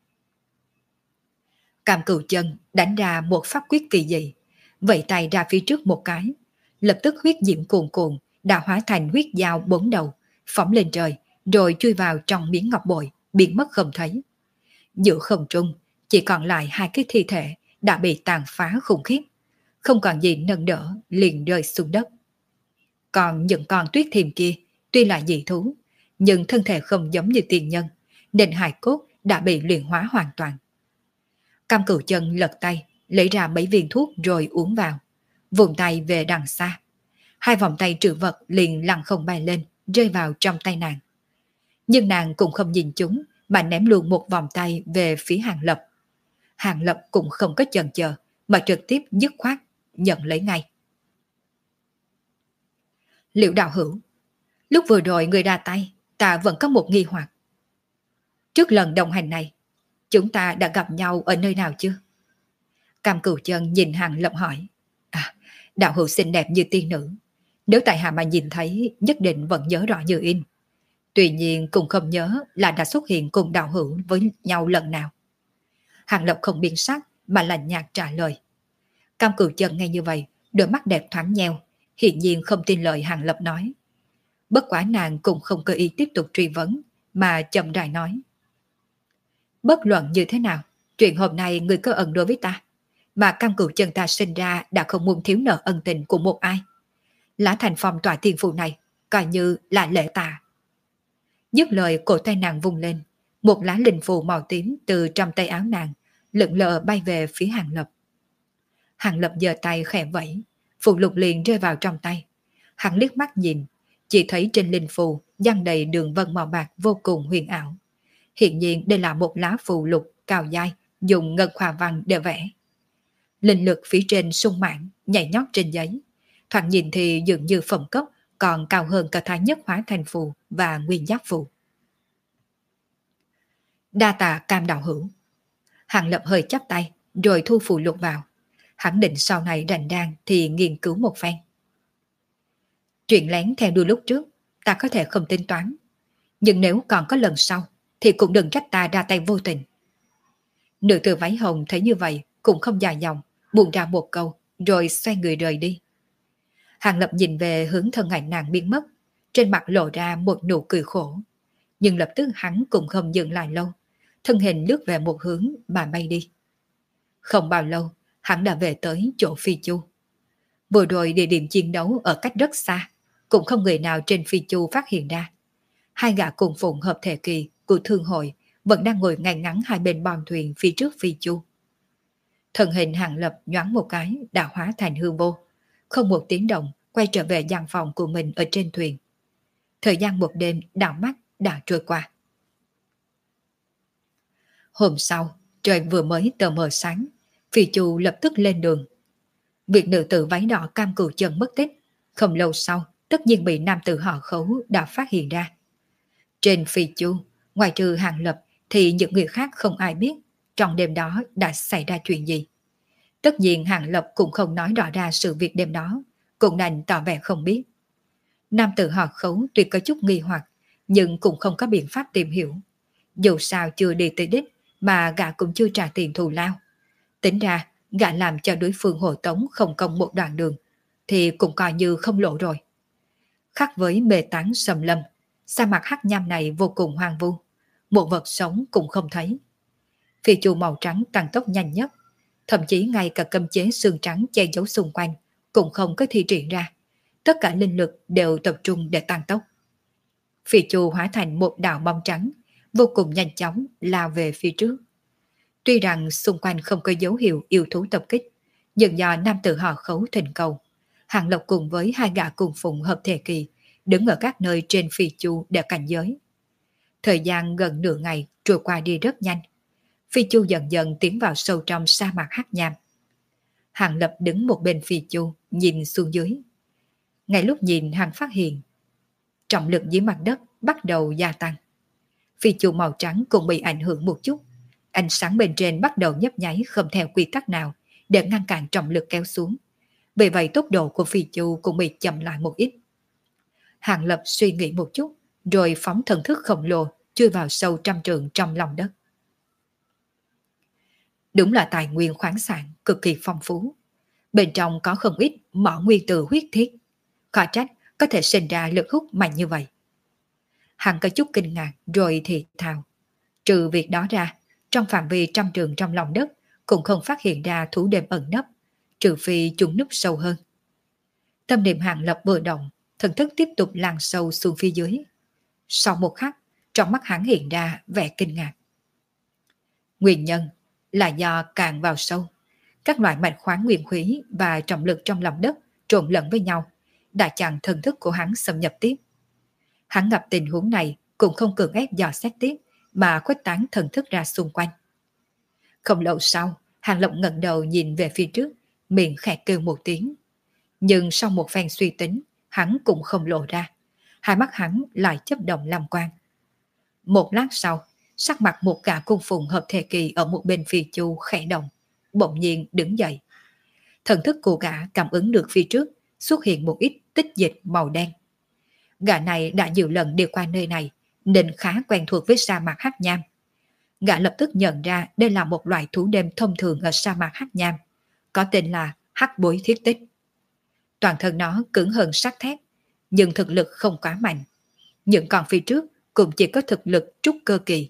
Cam Cửu Chân đánh ra một pháp quyết kỳ dị, vẫy tay ra phía trước một cái, lập tức huyết diễm cuồn cuộn đã hóa thành huyết dao bốn đầu, phóng lên trời, rồi chui vào trong miếng ngọc bội, biến mất không thấy. Giữa không trung chỉ còn lại hai cái thi thể đã bị tàn phá khủng khiếp, không còn gì nâng đỡ liền rơi xuống đất. Còn những con Tuyết Thiềm kia tuy là dị thú, nhưng thân thể không giống như tiên nhân, nên hài cốt đã bị luyện hóa hoàn toàn. Cam Cửu Chân lật tay, lấy ra mấy viên thuốc rồi uống vào, vùng tay về đằng xa. Hai vòng tay trữ vật liền lăn không bay lên, rơi vào trong tay nàng. Nhưng nàng cũng không nhìn chúng, mà ném luôn một vòng tay về phía Hàng Lập. Hàng Lập cũng không có chần chờ, mà trực tiếp dứt khoát, nhận lấy ngay. Liệu đạo hữu, lúc vừa rồi người ra tay, ta vẫn có một nghi hoặc. Trước lần đồng hành này, chúng ta đã gặp nhau ở nơi nào chưa? Cam Cửu Chân nhìn Hàng Lập hỏi. À, đạo hữu xinh đẹp như tiên nữ, nếu tại hạ mà nhìn thấy nhất định vẫn nhớ rõ như in. Tuy nhiên cũng không nhớ là đã xuất hiện cùng đạo hữu với nhau lần nào. Hàng Lập không biến sắc mà lạnh nhạt trả lời. Cam Cửu Chân nghe như vậy, đôi mắt đẹp thoáng nheo, hiển nhiên không tin lời Hàng Lập nói. Bất quá nàng cũng không cơ ý tiếp tục truy vấn, mà chậm rãi nói. Bất luận như thế nào, chuyện hôm nay người có ẩn đối với ta, mà Cam Cửu Chân ta sinh ra đã không muốn thiếu nợ ân tình của một ai. Lá thành phong tỏa thiên phụ này, coi như là lễ tạ. Dứt lời, cổ tay nàng vung lên, một lá linh phù màu tím từ trong tay áo nàng lượn lờ bay về phía Hàng Lập. Hàng Lập giơ tay khẽ vẫy, phù lục liền rơi vào trong tay. Hắn liếc mắt nhìn, chỉ thấy trên linh phù dăng đầy đường vân màu bạc vô cùng huyền ảo. Hiện nhiên đây là một lá phù lục cao dai dùng ngân khoa văn để vẽ. Linh lực phía trên sung mãn nhảy nhót trên giấy, thoạt nhìn thì dường như phẩm cấp còn cao hơn cả thái nhất hóa thành phù và nguyên giác phù. Đa tạ Cam đạo hữu. Hàng Lập hơi chắp tay rồi thu phù lục vào. Hắn định sau này rảnh rang thì nghiên cứu một phen. Chuyện lén theo đuôi lúc trước ta có thể không tính toán, nhưng nếu còn có lần sau thì cũng đừng trách ta ra tay vô tình. Nữ tử váy hồng thấy như vậy cũng không dài dòng, buông ra một câu rồi xoay người rời đi. Hàng Lập nhìn về hướng thân ảnh nàng biến mất, trên mặt lộ ra một nụ cười khổ, nhưng lập tức hắn cũng không dừng lại lâu, thân hình lướt về một hướng mà bay đi. Không bao lâu, hắn đã về tới chỗ Phi Chu. Vừa rồi địa điểm chiến đấu ở cách rất xa, cũng không người nào trên Phi Chu phát hiện ra. Hai gã cùng phụng hợp thể kỳ của thương hội vẫn đang ngồi ngay ngắn hai bên bong thuyền phía trước Phi Chu. Thân hình Hàng Lập nhoáng một cái đã hóa thành hư vô, không một tiếng động quay trở về gian phòng của mình ở trên thuyền. Thời gian một đêm đảo mắt đã trôi qua. Hôm sau, trời vừa mới tờ mờ sáng, Phi Chu lập tức lên đường. Việc nữ tử váy đỏ Cam Cửu Chân mất tích, không lâu sau tất nhiên bị nam tử họ Khấu đã phát hiện ra. Trên Phi Chu, ngoài trừ Hàng Lập thì những người khác không ai biết trong đêm đó đã xảy ra chuyện gì. Tất nhiên Hàng Lập cũng không nói rõ ra sự việc đêm đó, cũng đành tỏ vẻ không biết. Nam tử họ Khấu tuy có chút nghi hoặc, nhưng cũng không có biện pháp tìm hiểu. Dù sao chưa đi tới đích mà gã cũng chưa trả tiền thù lao. Tính ra, gã làm cho đối phương hộ tống không công một đoạn đường, thì cũng coi như không lộ rồi. Khác với mê tán sầm lâm, sa mạc hắc nham này vô cùng hoang vu, một vật sống cũng không thấy. Phi chu màu trắng tăng tốc nhanh nhất, thậm chí ngay cả cấm chế xương trắng che giấu xung quanh cũng không có thi triển ra. Tất cả linh lực đều tập trung để tăng tốc. Phi chu hóa thành một đạo bóng trắng, vô cùng nhanh chóng lao về phía trước. Tuy rằng xung quanh không có dấu hiệu yêu thú tập kích, nhưng do nam tử họ Khấu thỉnh cầu, Hàng Lập cùng với hai gã cùng phụng hợp thể kỳ đứng ở các nơi trên phi chu để cảnh giới. Thời gian gần nửa ngày trôi qua đi rất nhanh. Phi chu dần dần tiến vào sâu trong sa mạc hắc nham. Hàng Lập đứng một bên phi chu, nhìn xuống dưới. Ngay lúc nhìn, hắn phát hiện trọng lực dưới mặt đất bắt đầu gia tăng. Phi chu màu trắng cũng bị ảnh hưởng một chút. Ánh sáng bên trên bắt đầu nhấp nháy không theo quy tắc nào để ngăn cản trọng lực kéo xuống. Vì vậy tốc độ của phi chu cũng bị chậm lại một ít. Hàng Lập suy nghĩ một chút, rồi phóng thần thức khổng lồ chui vào sâu trăm trượng trong lòng đất. Đúng là tài nguyên khoáng sản cực kỳ phong phú. Bên trong có không ít mỏ nguyên tử huyết thiết. Khó trách có thể sinh ra lực hút mạnh như vậy. Hắn có chút kinh ngạc rồi thì thào. Trừ việc đó ra, trong phạm vi trăm trường trong lòng đất cũng không phát hiện ra thú đêm ẩn nấp, trừ phi chúng núp sâu hơn. Tâm niệm Hàng Lập vừa động, thần thức tiếp tục lan sâu xuống phía dưới. Sau một khắc, trong mắt hắn hiện ra vẻ kinh ngạc. Nguyên nhân là do càng vào sâu, các loại mạch khoáng nguyên khí và trọng lực trong lòng đất trộn lẫn với nhau, đã chặn thần thức của hắn xâm nhập tiếp. Hắn gặp tình huống này cũng không cưỡng ép dò xét tiếp, mà khuếch tán thần thức ra xung quanh. Không lâu sau, Hàng Lập ngẩng đầu nhìn về phía trước, miệng khẽ kêu một tiếng. Nhưng sau một phen suy tính, hắn cũng không lộ ra. Hai mắt hắn lại chớp động làm quang. Một lát sau, sắc mặt một gã cung phụng hợp thể kỳ ở một bên phi chu khẽ động, bỗng nhiên đứng dậy. Thần thức của gã cảm ứng được phía trước xuất hiện một ít tích dịch màu đen. Gã này đã nhiều lần đi qua nơi này nên khá quen thuộc với sa mạc hắc nham. Gã lập tức nhận ra đây là một loại thú đêm thông thường ở sa mạc hắc nham, có tên là hắc bối thiết tích. Toàn thân nó cứng hơn sắt thép, nhưng thực lực không quá mạnh. Những con phía trước cũng chỉ có thực lực trúc cơ kỳ.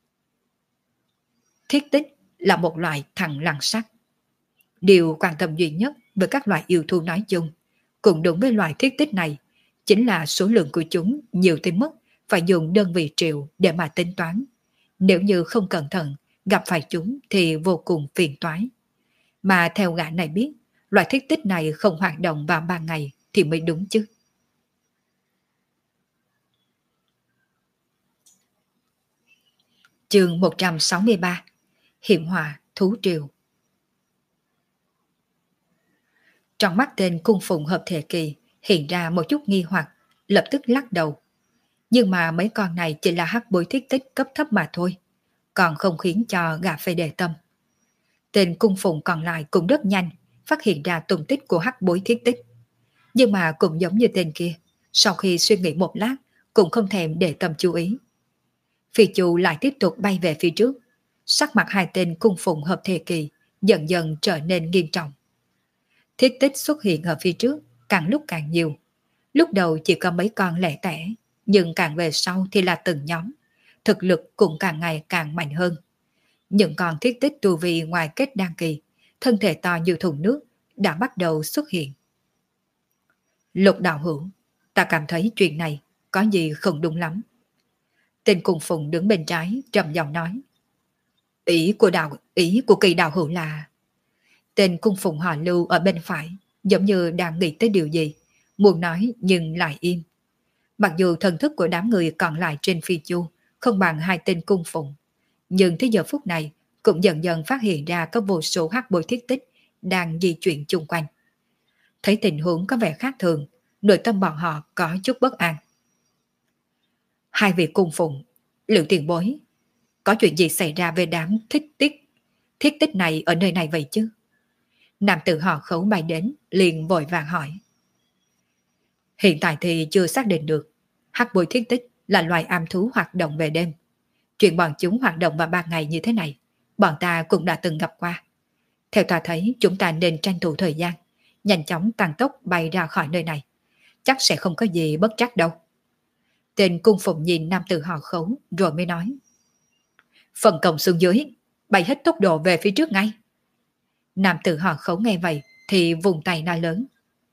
Thiết tích là một loại thằn lằn sắt. Điều quan tâm duy nhất với các loại yêu thú nói chung, cũng đúng với loại thiết tích này, chính là số lượng của chúng nhiều tới mức phải dùng đơn vị triệu để mà tính toán. Nếu như không cẩn thận gặp phải chúng thì vô cùng phiền toái. Mà theo gã này biết, loại thiết tích này không hoạt động vào ba ngày thì mới đúng chứ. Chương một trăm sáu mươi ba. Hiểm họa thú triều. Trong mắt tên cung phụng hợp thể kỳ hiện ra một chút nghi hoặc, lập tức lắc đầu. Nhưng mà mấy con này chỉ là hắc bối thiết tích cấp thấp mà thôi, còn không khiến cho gã phải đề tâm. Tên cung phụng còn lại cũng rất nhanh phát hiện ra tung tích của hắc bối thiết tích. Nhưng mà cũng giống như tên kia, sau khi suy nghĩ một lát cũng không thèm để tâm chú ý. Phi chu lại tiếp tục bay về phía trước, sắc mặt hai tên cung phụng hợp thể kỳ dần dần trở nên nghiêm trọng. Thiết tích xuất hiện ở phía trước càng lúc càng nhiều. Lúc đầu chỉ có mấy con lẻ tẻ, nhưng càng về sau thì là từng nhóm, thực lực cũng càng ngày càng mạnh hơn. Những con thiết tích tu vi ngoài kết đan kỳ, thân thể to như thùng nước, đã bắt đầu xuất hiện. Lục đạo hữu, ta cảm thấy chuyện này có gì không đúng lắm. Tên cùng phụng đứng bên trái trầm giọng nói. Ý của đạo, ý của kỳ đạo hữu là... Tên cung phụng họ Lưu ở bên phải giống như đang nghĩ tới điều gì, muốn nói nhưng lại im. Mặc dù thần thức của đám người còn lại trên phi chu không bằng hai tên cung phụng, nhưng tới giờ phút này cũng dần dần phát hiện ra có vô số hắc bối thiết tích đang di chuyển chung quanh. Thấy tình huống có vẻ khác thường, nội tâm bọn họ có chút bất an. Hai vị cung phụng, Liệu tiền bối, có chuyện gì xảy ra về đám thiết tích thiết tích này ở nơi này vậy chứ? Nam tử họ Khấu bay đến liền vội vàng hỏi. Hiện tại thì chưa xác định được hắc bối thiết tích là loài am thú hoạt động về đêm. Chuyện bọn chúng hoạt động vào ban ngày như thế này, bọn ta cũng đã từng gặp qua. Theo ta thấy chúng ta nên tranh thủ thời gian, nhanh chóng tăng tốc bay ra khỏi nơi này. Chắc sẽ không có gì bất trắc đâu. Tên cung phụng nhìn nam tử họ Khấu rồi mới nói. Phần công xuống dưới, bay hết tốc độ về phía trước ngay. Nam tử họ Khấu nghe vậy thì vùng tay nói lớn.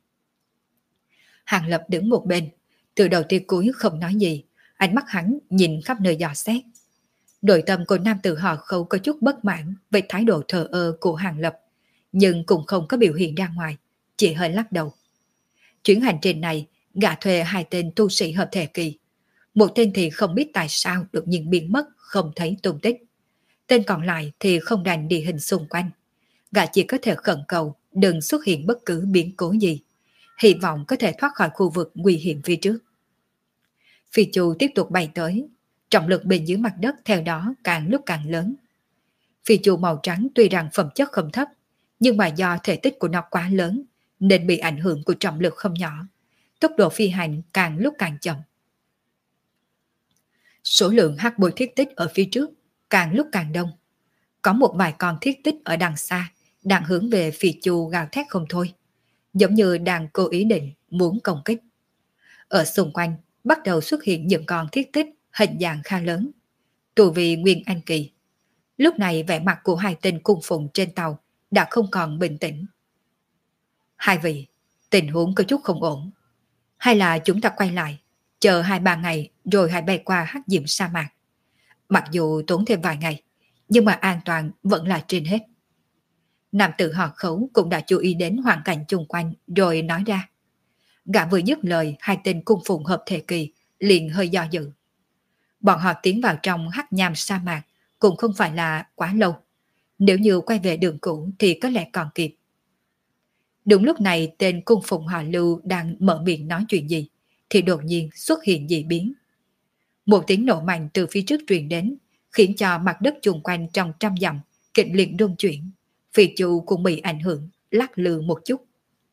Hàng Lập đứng một bên, từ đầu tới cuối không nói gì, ánh mắt hắn nhìn khắp nơi dò xét. Nội tâm của nam tử họ Khấu có chút bất mãn về thái độ thờ ơ của Hàng Lập, nhưng cũng không có biểu hiện ra ngoài, chỉ hơi lắc đầu. Chuyến hành trình này, gã thuê hai tên tu sĩ hợp thể kỳ. Một tên thì không biết tại sao đột nhiên biến mất, không thấy tung tích. Tên còn lại thì không đành địa hình xung quanh. Gã chỉ có thể khẩn cầu đừng xuất hiện bất cứ biến cố gì, hy vọng có thể thoát khỏi khu vực nguy hiểm phía trước. Phi chu tiếp tục bay tới, trọng lực bên dưới mặt đất theo đó càng lúc càng lớn. Phi chu màu trắng tuy rằng phẩm chất không thấp, nhưng mà do thể tích của nó quá lớn nên bị ảnh hưởng của trọng lực không nhỏ. Tốc độ phi hành càng lúc càng chậm. Số lượng hắc bội thiết tích ở phía trước càng lúc càng đông. Có một vài con thiết tích ở đằng xa đang hướng về phi chu gào thét không thôi, giống như đang cố ý định muốn công kích. Ở xung quanh bắt đầu xuất hiện những con thiết tích hình dạng khá lớn, tù vì nguyên anh kỳ. Lúc này vẻ mặt của hai tên cung phụng trên tàu đã không còn bình tĩnh. Hai vị, tình huống có chút không ổn. Hay là chúng ta quay lại, chờ hai ba ngày rồi hãy bay qua hắc diệm sa mạc. Mặc dù tốn thêm vài ngày, nhưng mà an toàn vẫn là trên hết. Nam tử họ Khấu cũng đã chú ý đến hoàn cảnh chung quanh rồi nói ra. Gã vừa dứt lời, hai tên cung phụng hợp thể kỳ liền hơi do dự. Bọn họ tiến vào trong hắc nham sa mạc cũng không phải là quá lâu. Nếu như quay về đường cũ thì có lẽ còn kịp. Đúng lúc này tên cung phụng họ Lưu đang mở miệng nói chuyện gì thì đột nhiên xuất hiện dị biến. Một tiếng nổ mạnh từ phía trước truyền đến, khiến cho mặt đất chung quanh trong trăm dặm kịch liệt rung chuyển. Phi chu cũng bị ảnh hưởng, lắc lư một chút.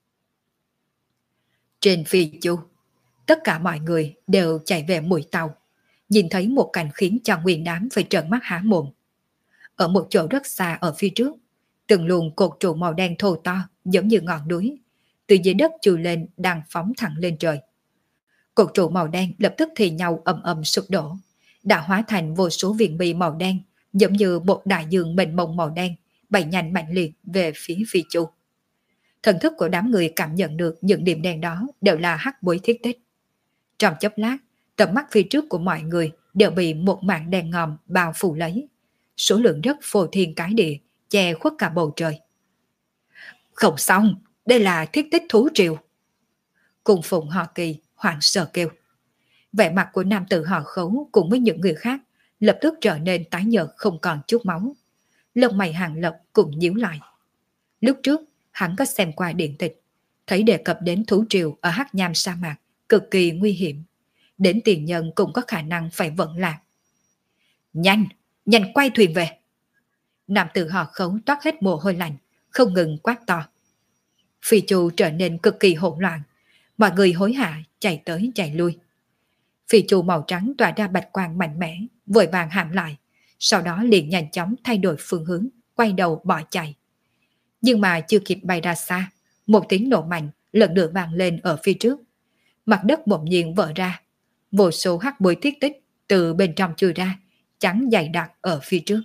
Trên phi chu, tất cả mọi người đều chạy về mũi tàu, nhìn thấy một cảnh khiến cho nguyên đám phải trợn mắt há mồm. Ở một chỗ rất xa ở phía trước, từng luồng cột trụ màu đen thô to giống như ngọn núi, từ dưới đất chui lên đang phóng thẳng lên trời. Cột trụ màu đen lập tức thì nhau ầm ầm sụp đổ, đã hóa thành vô số viên bi màu đen, giống như một đại dương mênh mông màu đen, bay nhanh mạnh liệt về phía phi chu. Thần thức của đám người cảm nhận được những điểm đen đó đều là hắc bối thiết tích. Trong chốc lát, tầm mắt phía trước của mọi người đều bị một mảng đen ngòm bao phủ lấy. Số lượng rất phô thiên cái địa, che khuất cả bầu trời. Không xong, đây là thiết tích thú triều. Cùng phụng họ Kỳ hoảng sợ kêu. Vẻ mặt của nam tử họ Khấu cùng với những người khác lập tức trở nên tái nhợt không còn chút máu. Lông mày Hàng Lập cũng nhíu lại. Lúc trước hắn có xem qua điện tịch, thấy đề cập đến thú triều ở hắc nham sa mạc cực kỳ nguy hiểm, đến tiền nhân cũng có khả năng phải vận lạc. Nhanh, nhanh quay thuyền về. Nam tử họ Khấu toát hết mồ hôi lạnh, không ngừng quát to. Phi chu trở nên cực kỳ hỗn loạn, mọi người hối hả chạy tới chạy lui. Phi chu màu trắng tỏa ra bạch quang mạnh mẽ, vội vàng hãm lại, sau đó liền nhanh chóng thay đổi phương hướng, quay đầu bỏ chạy. Nhưng mà chưa kịp bay ra xa, một tiếng nổ mạnh lần nữa vang lên ở phía trước. Mặt đất bỗng nhiên vỡ ra, vô số hắc bụi thiết tích từ bên trong chui ra, chắn dày đặc ở phía trước.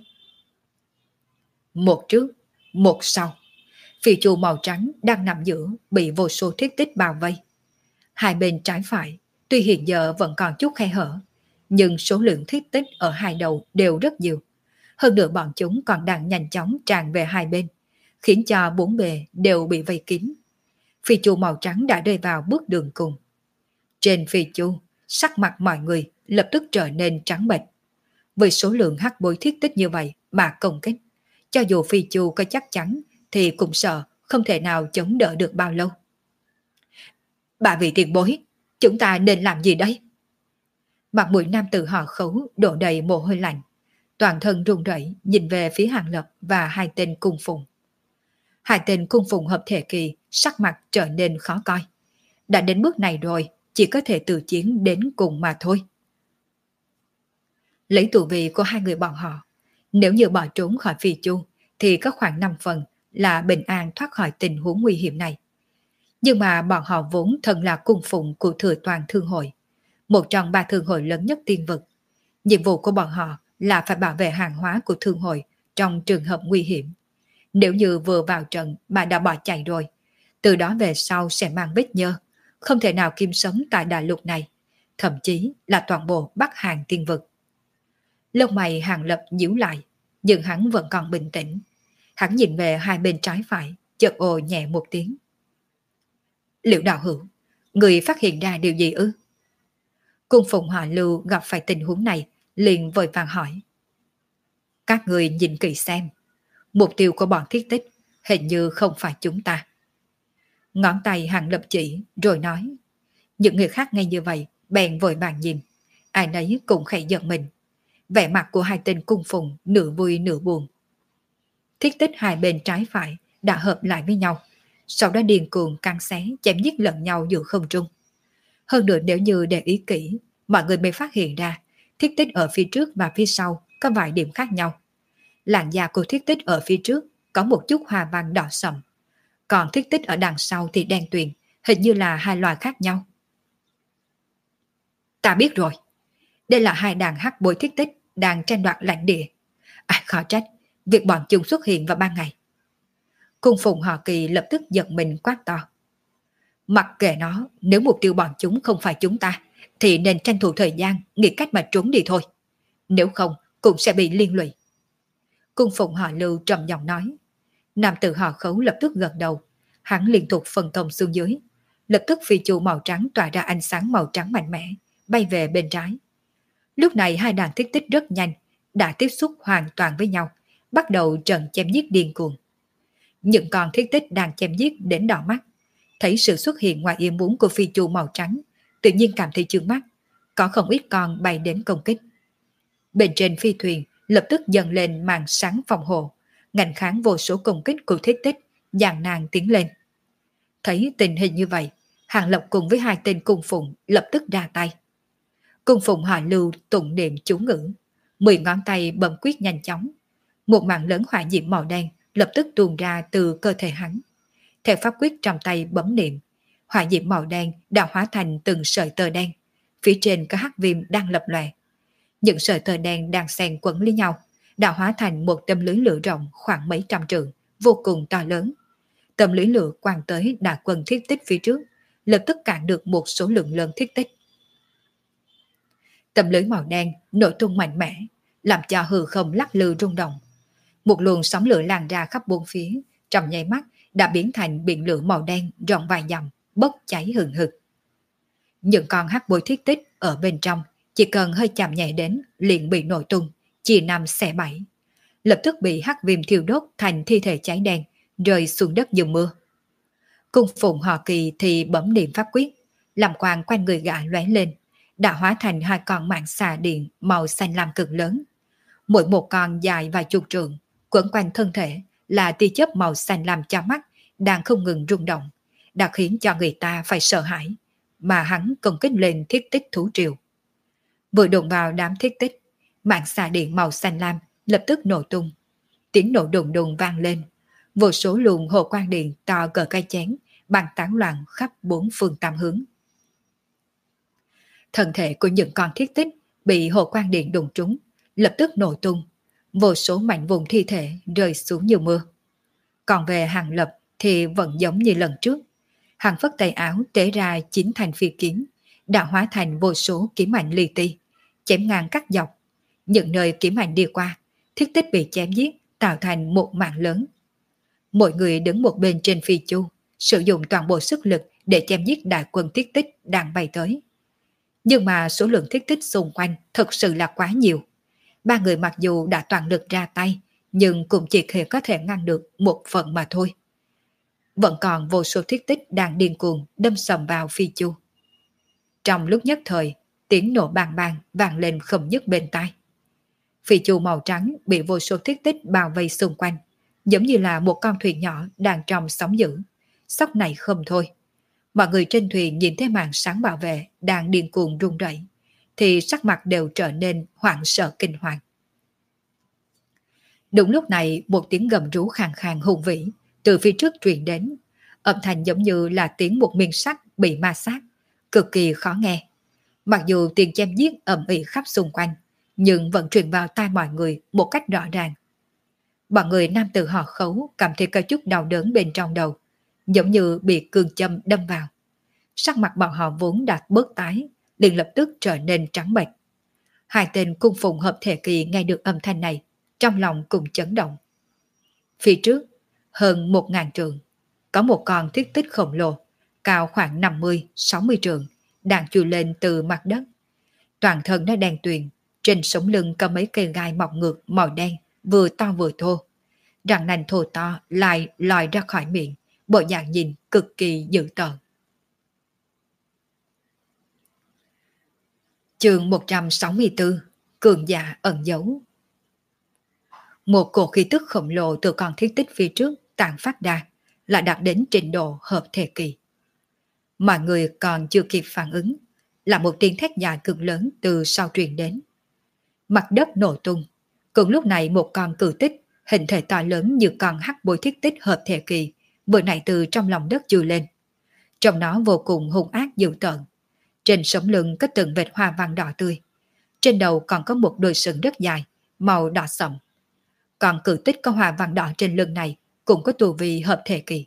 Một trước, một sau, phi chu màu trắng đang nằm giữa bị vô số thiết tích bao vây. Hai bên trái phải, tuy hiện giờ vẫn còn chút khe hở, nhưng số lượng thiết tích ở hai đầu đều rất nhiều. Hơn nữa bọn chúng còn đang nhanh chóng tràn về hai bên, khiến cho bốn bề đều bị vây kín. Phi chu màu trắng đã rơi vào bước đường cùng. Trên phi chu, sắc mặt mọi người lập tức trở nên trắng bệch. Với số lượng hắc bối thiết tích như vậy mà công kích, cho dù phi chu có chắc chắn thì cũng sợ không thể nào chống đỡ được bao lâu. Bà vị tiền bối, chúng ta nên làm gì đây? Mặt mũi nam tử họ Khấu đổ đầy mồ hôi lạnh, toàn thân run rẩy nhìn về phía Hàng Lập và hai tên cung phụng. Hai tên cung phụng hợp thể kỳ sắc mặt trở nên khó coi. Đã đến bước này rồi, chỉ có thể từ chiến đến cùng mà thôi. Lấy tù vị của hai người bọn họ, nếu như bỏ trốn khỏi Phi Chu thì có khoảng năm phần là bình an thoát khỏi tình huống nguy hiểm này. Nhưng mà bọn họ vốn thân là cung phụng của thừa toàn thương hội, một trong ba thương hội lớn nhất tiên vực. Nhiệm vụ của bọn họ là phải bảo vệ hàng hóa của thương hội trong trường hợp nguy hiểm. Nếu như vừa vào trận mà đã bỏ chạy rồi, từ đó về sau sẽ mang vết nhơ, không thể nào kim sống tại đại lục này, thậm chí là toàn bộ Bắc Hàn tiên vực. Lông mày Hàng Lập nhíu lại, nhưng hắn vẫn còn bình tĩnh. Hắn nhìn về hai bên trái phải, chợt ồ nhẹ một tiếng. Liệu đạo hữu, người phát hiện ra điều gì ư? Cung phụng họ Lưu gặp phải tình huống này, liền vội vàng hỏi. Các người nhìn kỹ xem, mục tiêu của bọn thiết tích hình như không phải chúng ta. Ngón tay Hàng Lập chỉ rồi nói. Những người khác nghe như vậy bèn vội vàng nhìn, ai nấy cũng khẽ giận mình. Vẻ mặt của hai tên cung phụng nửa vui nửa buồn. Thiết tích hai bên trái phải đã hợp lại với nhau, sau đó điên cuồng căng xé chém giết lẫn nhau giữa không trung. Hơn nữa nếu như để ý kỹ, mọi người mới phát hiện ra thiết tích ở phía trước và phía sau có vài điểm khác nhau. Làn da của thiết tích ở phía trước có một chút hoa văn đỏ sậm, còn thiết tích ở đằng sau thì đen tuyền, hình như là hai loài khác nhau. Ta biết rồi, đây là hai đàn hắc bối thiết tích đang tranh đoạt lãnh địa. À, khó trách việc bọn chúng xuất hiện vào ban ngày. Cung phụng họ Kỳ lập tức giận mình quát to. Mặc kệ nó, nếu mục tiêu bọn chúng không phải chúng ta, thì nên tranh thủ thời gian nghĩ cách mà trốn đi thôi. Nếu không, cũng sẽ bị liên lụy. Cung phụng họ Lưu trầm giọng nói. Nam tử họ Khấu lập tức gật đầu. Hắn liên tục phân công xuống dưới. Lập tức phi chu màu trắng tỏa ra ánh sáng màu trắng mạnh mẽ, bay về bên trái. Lúc này hai đàn thiết tích rất nhanh, đã tiếp xúc hoàn toàn với nhau, bắt đầu trận chém giết điên cuồng. Những con thiết tích đang chém giết đến đỏ mắt, thấy sự xuất hiện ngoài ý muốn của phi chu màu trắng, tự nhiên cảm thấy chướng mắt, có không ít con bay đến công kích. Bên trên phi thuyền lập tức dần lên màn sáng phòng hộ, ngăn kháng vô số công kích của thiết tích, dàn nàng tiến lên. Thấy tình hình như vậy, Hàng Lập cùng với hai tên cung phụng lập tức ra tay. Cung phụng họ Lưu tụng niệm chú ngữ, mười ngón tay bấm quyết nhanh chóng. Một màn lớn hỏa diễm màu đen lập tức tuôn ra từ cơ thể hắn. Theo pháp quyết trong tay bấm niệm, hỏa diễm màu đen đã hóa thành từng sợi tơ đen, phía trên có hắc viêm đang lập lòe. Những sợi tơ đen đang xen quấn lấy nhau, đã hóa thành một tấm lưới lửa rộng khoảng mấy trăm trượng, vô cùng to lớn. Tấm lưới lửa quang tới đại quân thiết tích phía trước, lập tức cản được một số lượng lớn thiết tích. Tấm lưới màu đen nổ tung mạnh mẽ, làm cho hư không lắc lư rung động. Một luồng sóng lửa lan ra khắp bốn phía, trong nháy mắt đã biến thành biển lửa màu đen rộng vài dặm, bốc cháy hừng hực. Những con hắc bối thiết tích ở bên trong chỉ cần hơi chạm nhẹ đến liền bị nổ tung, chia năm xẻ bảy, lập tức bị hắc viêm thiêu đốt thành thi thể cháy đen, rơi xuống đất như mưa. Cung phụng họ Kỳ thì bấm niệm pháp quyết, làm quang quanh người gã lóe lên, đã hóa thành hai con mạng xà điện màu xanh lam cực lớn. Mỗi một con dài vài chục trượng, quấn quanh thân thể là tia chớp màu xanh lam cho mắt, đang không ngừng rung động, đã khiến cho người ta phải sợ hãi, mà hắn công kích lên thiết tích thú triều. Vừa đụng vào đám thiết tích, mạng xà điện màu xanh lam lập tức nổ tung. Tiếng nổ đùng đùng vang lên, vô số luồng hồ quang điện to cỡ cây chén bắn tán loạn khắp bốn phương tám hướng. Thân thể của những con thiết tích bị hồ quang điện đụng trúng, lập tức nổ tung, vô số mảnh vụn thi thể rơi xuống như mưa. Còn về Hàng Lập thì vẫn giống như lần trước, hắn phất tay áo tế ra chín thành phi kiếm, đã hóa thành vô số kiếm ảnh li ti, chém ngang cắt dọc. Những nơi kiếm ảnh đi qua, thiết tích bị chém giết tạo thành một mạng lớn. Mỗi người đứng một bên trên phi chu, sử dụng toàn bộ sức lực để chém giết đại quân thiết tích đang bay tới. Nhưng mà số lượng thiết tích xung quanh thực sự là quá nhiều. Ba người mặc dù đã toàn lực ra tay, nhưng cũng chỉ có thể ngăn được một phần mà thôi. Vẫn còn vô số thiết tích đang điên cuồng đâm sầm vào phi chu. Trong lúc nhất thời, tiếng nổ bang bang vang lên không dứt bên tai. Phi chu màu trắng bị vô số thiết tích bao vây xung quanh, giống như là một con thuyền nhỏ đang trong sóng dữ, sóc này không thôi. Mọi người trên thuyền nhìn thấy màn sáng bảo vệ đang điên cuồng rung rẩy, thì sắc mặt đều trở nên hoảng sợ kinh hoàng. Đúng lúc này một tiếng gầm rú khàn khàn hùng vĩ từ phía trước truyền đến, âm thanh giống như là tiếng một miếng sắt bị ma sát, cực kỳ khó nghe. Mặc dù tiếng chém giết ầm ĩ khắp xung quanh, nhưng vẫn truyền vào tai mọi người một cách rõ ràng. Bọn người nam tử họ Khấu cảm thấy có chút đau đớn bên trong đầu, giống như bị cương châm đâm vào. Sắc mặt bọn họ vốn đã bớt tái, liền lập tức trở nên trắng bệch. Hai tên cung phụng hợp thể kỳ nghe được âm thanh này, trong lòng cùng chấn động. Phía trước, hơn một ngàn trượng, có một con thiết tích khổng lồ, cao khoảng năm mươi sáu mươi trượng, đang chui lên từ mặt đất. Toàn thân nó đen tuyền, trên sống lưng có mấy cây gai mọc ngược màu đen, vừa to vừa thô. Răng nanh thô to lại lòi ra khỏi miệng, bộ dạng nhìn cực kỳ dữ tợn. Chương một trăm sáu mươi tư, cường giả ẩn giấu. Một cổ khí tức khổng lồ từ con thiết tích phía trước tản phát ra, lại đạt đến trình độ hợp thể kỳ. Mọi người còn chưa kịp phản ứng, là một tiếng thét dài cực lớn từ sau truyền đến. Mặt đất nổ tung, cùng lúc này một con cự tích, hình thể to lớn như con hắc bôi thiết tích hợp thể kỳ, vừa nãy từ trong lòng đất chui lên. Trong nó vô cùng hung ác dữ tợn. Trên sống lưng có từng vệt hoa văn đỏ tươi. Trên đầu còn có một đôi sừng rất dài, màu đỏ sậm. Còn cự tích có hoa văn đỏ trên lưng này cũng có tu vi hợp thể kỳ.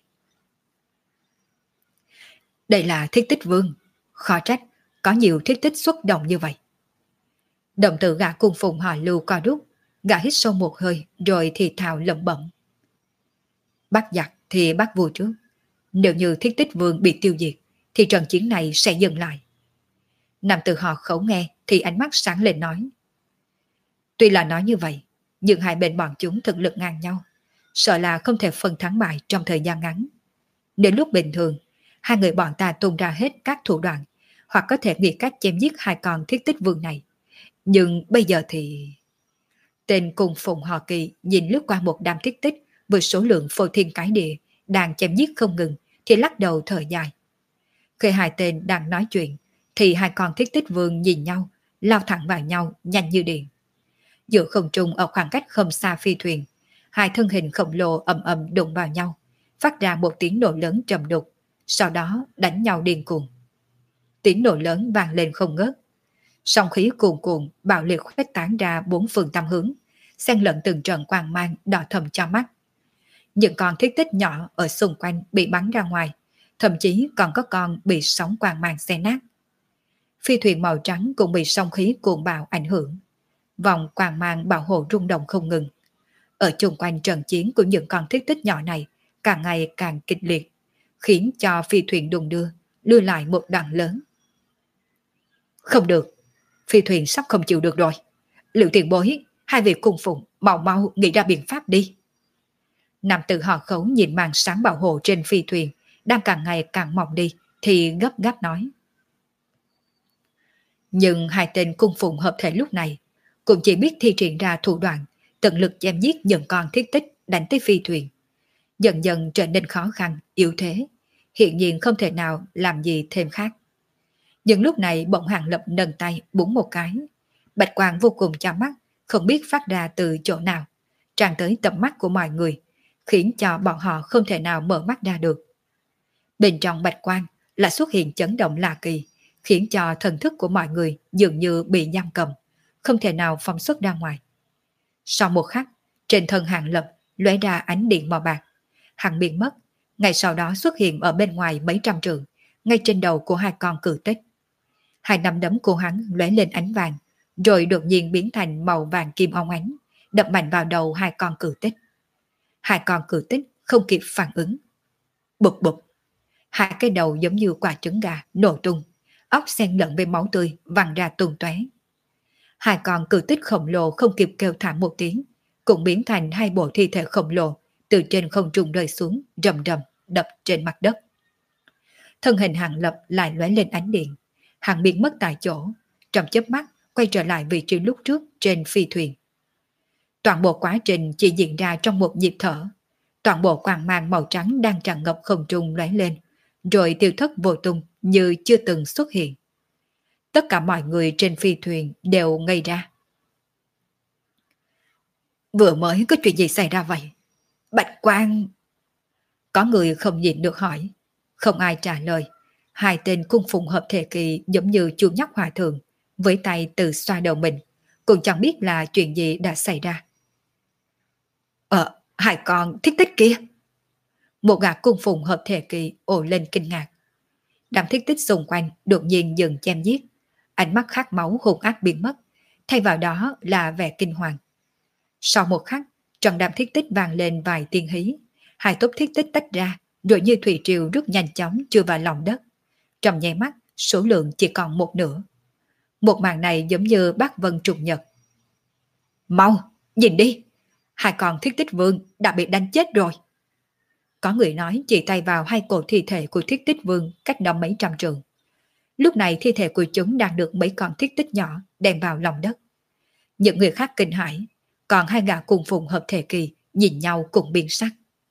Đây là thiết tích vương, khó trách có nhiều thiết tích xuất động như vậy. Động tử gã cung phụng họ Lưu co rút, gã hít sâu một hơi rồi thì thào lẩm bẩm. Bắt giặc thì bắt vua trước. Nếu như thiết tích vương bị tiêu diệt thì trận chiến này sẽ dừng lại. Nam tử họ Khấu nghe thì ánh mắt sáng lên nói. Tuy là nói như vậy, nhưng hai bên bọn chúng thực lực ngang nhau, sợ là không thể phân thắng bại trong thời gian ngắn. Đến lúc bình thường, hai người bọn ta tung ra hết các thủ đoạn, hoặc có thể nghĩ cách chém giết hai con thiết tích vương này. Nhưng bây giờ thì... Tên cùng phụng họ Kỳ nhìn lướt qua một đám thiết tích với số lượng phô thiên cái địa, đang chém giết không ngừng, thì lắc đầu thở dài. Khi hai tên đang nói chuyện, thì hai con thiết tích vương nhìn nhau, lao thẳng vào nhau nhanh như điện. Giữa không trung ở khoảng cách không xa phi thuyền, hai thân hình khổng lồ ầm ầm đụng vào nhau, phát ra một tiếng nổ lớn trầm đục, sau đó đánh nhau điên cuồng. Tiếng nổ lớn vang lên không ngớt. Sóng khí cuồn cuộn bạo liệt khuếch tán ra bốn phương tám hướng, xen lẫn từng trận quang mang đỏ thẫm cho mắt. Những con thiết tích nhỏ ở xung quanh bị bắn ra ngoài, thậm chí còn có con bị sóng quang mang xé nát. Phi thuyền màu trắng cũng bị sóng khí cuồng bạo ảnh hưởng. Vòng quang mang bảo hộ rung động không ngừng. Ở chung quanh trận chiến của những con thiết tích nhỏ này càng ngày càng kịch liệt, khiến cho phi thuyền đung đưa, đưa lại một đoạn lớn. Không được, phi thuyền sắp không chịu được rồi. Liệu tiền bối, hai vị cung phụng, mau mau nghĩ ra biện pháp đi. Nam tử họ Khấu nhìn màn sáng bảo hộ trên phi thuyền, đang càng ngày càng mỏng đi, thì gấp gáp nói. Nhưng hai tên cung phụng hợp thể lúc này cũng chỉ biết thi triển ra thủ đoạn, tận lực chém giết những con thiết tích đánh tới phi thuyền. Dần dần trở nên khó khăn, yếu thế, hiện nhiên không thể nào làm gì thêm khác. Nhưng lúc này bỗng Hàng Lập nâng tay búng một cái. Bạch quang vô cùng chói mắt, không biết phát ra từ chỗ nào, tràn tới tầm mắt của mọi người, khiến cho bọn họ không thể nào mở mắt ra được. Bên trong bạch quang là xuất hiện chấn động lạ kỳ, khiến cho thần thức của mọi người dường như bị giam cầm, không thể nào phóng xuất ra ngoài. Sau một khắc, trên thân Hàng Lập lóe ra ánh điện màu bạc. Hắn biến mất, ngay sau đó xuất hiện ở bên ngoài mấy trăm trượng, ngay trên đầu của hai con cự tích. Hai nắm đấm của hắn lóe lên ánh vàng, rồi đột nhiên biến thành màu vàng kim óng ánh, đập mạnh vào đầu hai con cự tích. Hai con cự tích không kịp phản ứng. Bụp bụp, hai cái đầu giống như quả trứng gà nổ tung, óc xen lẫn với máu tươi văng ra tung tóe. Hai con cự tích khổng lồ không kịp kêu thảm một tiếng, cũng biến thành hai bộ thi thể khổng lồ từ trên không trung rơi xuống, rầm rầm đập trên mặt đất. Thân hình Hàng Lập lại lóe lên ánh điện, hắn biến mất tại chỗ, trong chớp mắt quay trở lại vị trí lúc trước trên phi thuyền. Toàn bộ quá trình chỉ diễn ra trong một nhịp thở. Toàn bộ quang mang màu trắng đang tràn ngập không trung lóe lên, rồi tiêu thất vô tung như chưa từng xuất hiện. Tất cả mọi người trên phi thuyền đều ngây ra. Vừa mới có chuyện gì xảy ra vậy? Bạch Quang... Có người không nhịn được hỏi. Không ai trả lời. Hai tên cung phụng hợp thể kỳ giống như chuông nhóc hòa thượng, với tay tự xoa đầu mình, cũng chẳng biết là chuyện gì đã xảy ra. Ờ, hai con thiết tích kia. Một gã cung phụng hợp thể kỳ ồ lên kinh ngạc. Đám thiết tích xung quanh đột nhiên dừng chém giết, ánh mắt khát máu hung ác biến mất, thay vào đó là vẻ kinh hoàng. Sau một khắc, trong đám thiết tích vang lên vài tiếng hí, hai tốp thiết tích tách ra, rồi như thủy triều rất nhanh chóng chui vào lòng đất. Trong nháy mắt, số lượng chỉ còn một nửa. Một màn này giống như bát vân trục nhật. Mau, nhìn đi! Hai con thiết tích vương đã bị đánh chết rồi. Có người nói chỉ tay vào hai cổ thi thể của thiết tích vương cách đó mấy trăm trường. Lúc này thi thể của chúng đang được mấy con thiết tích nhỏ đem vào lòng đất. Những người khác kinh hãi, còn hai gã cùng phụng hợp thể kỳ nhìn nhau cùng biến sắc.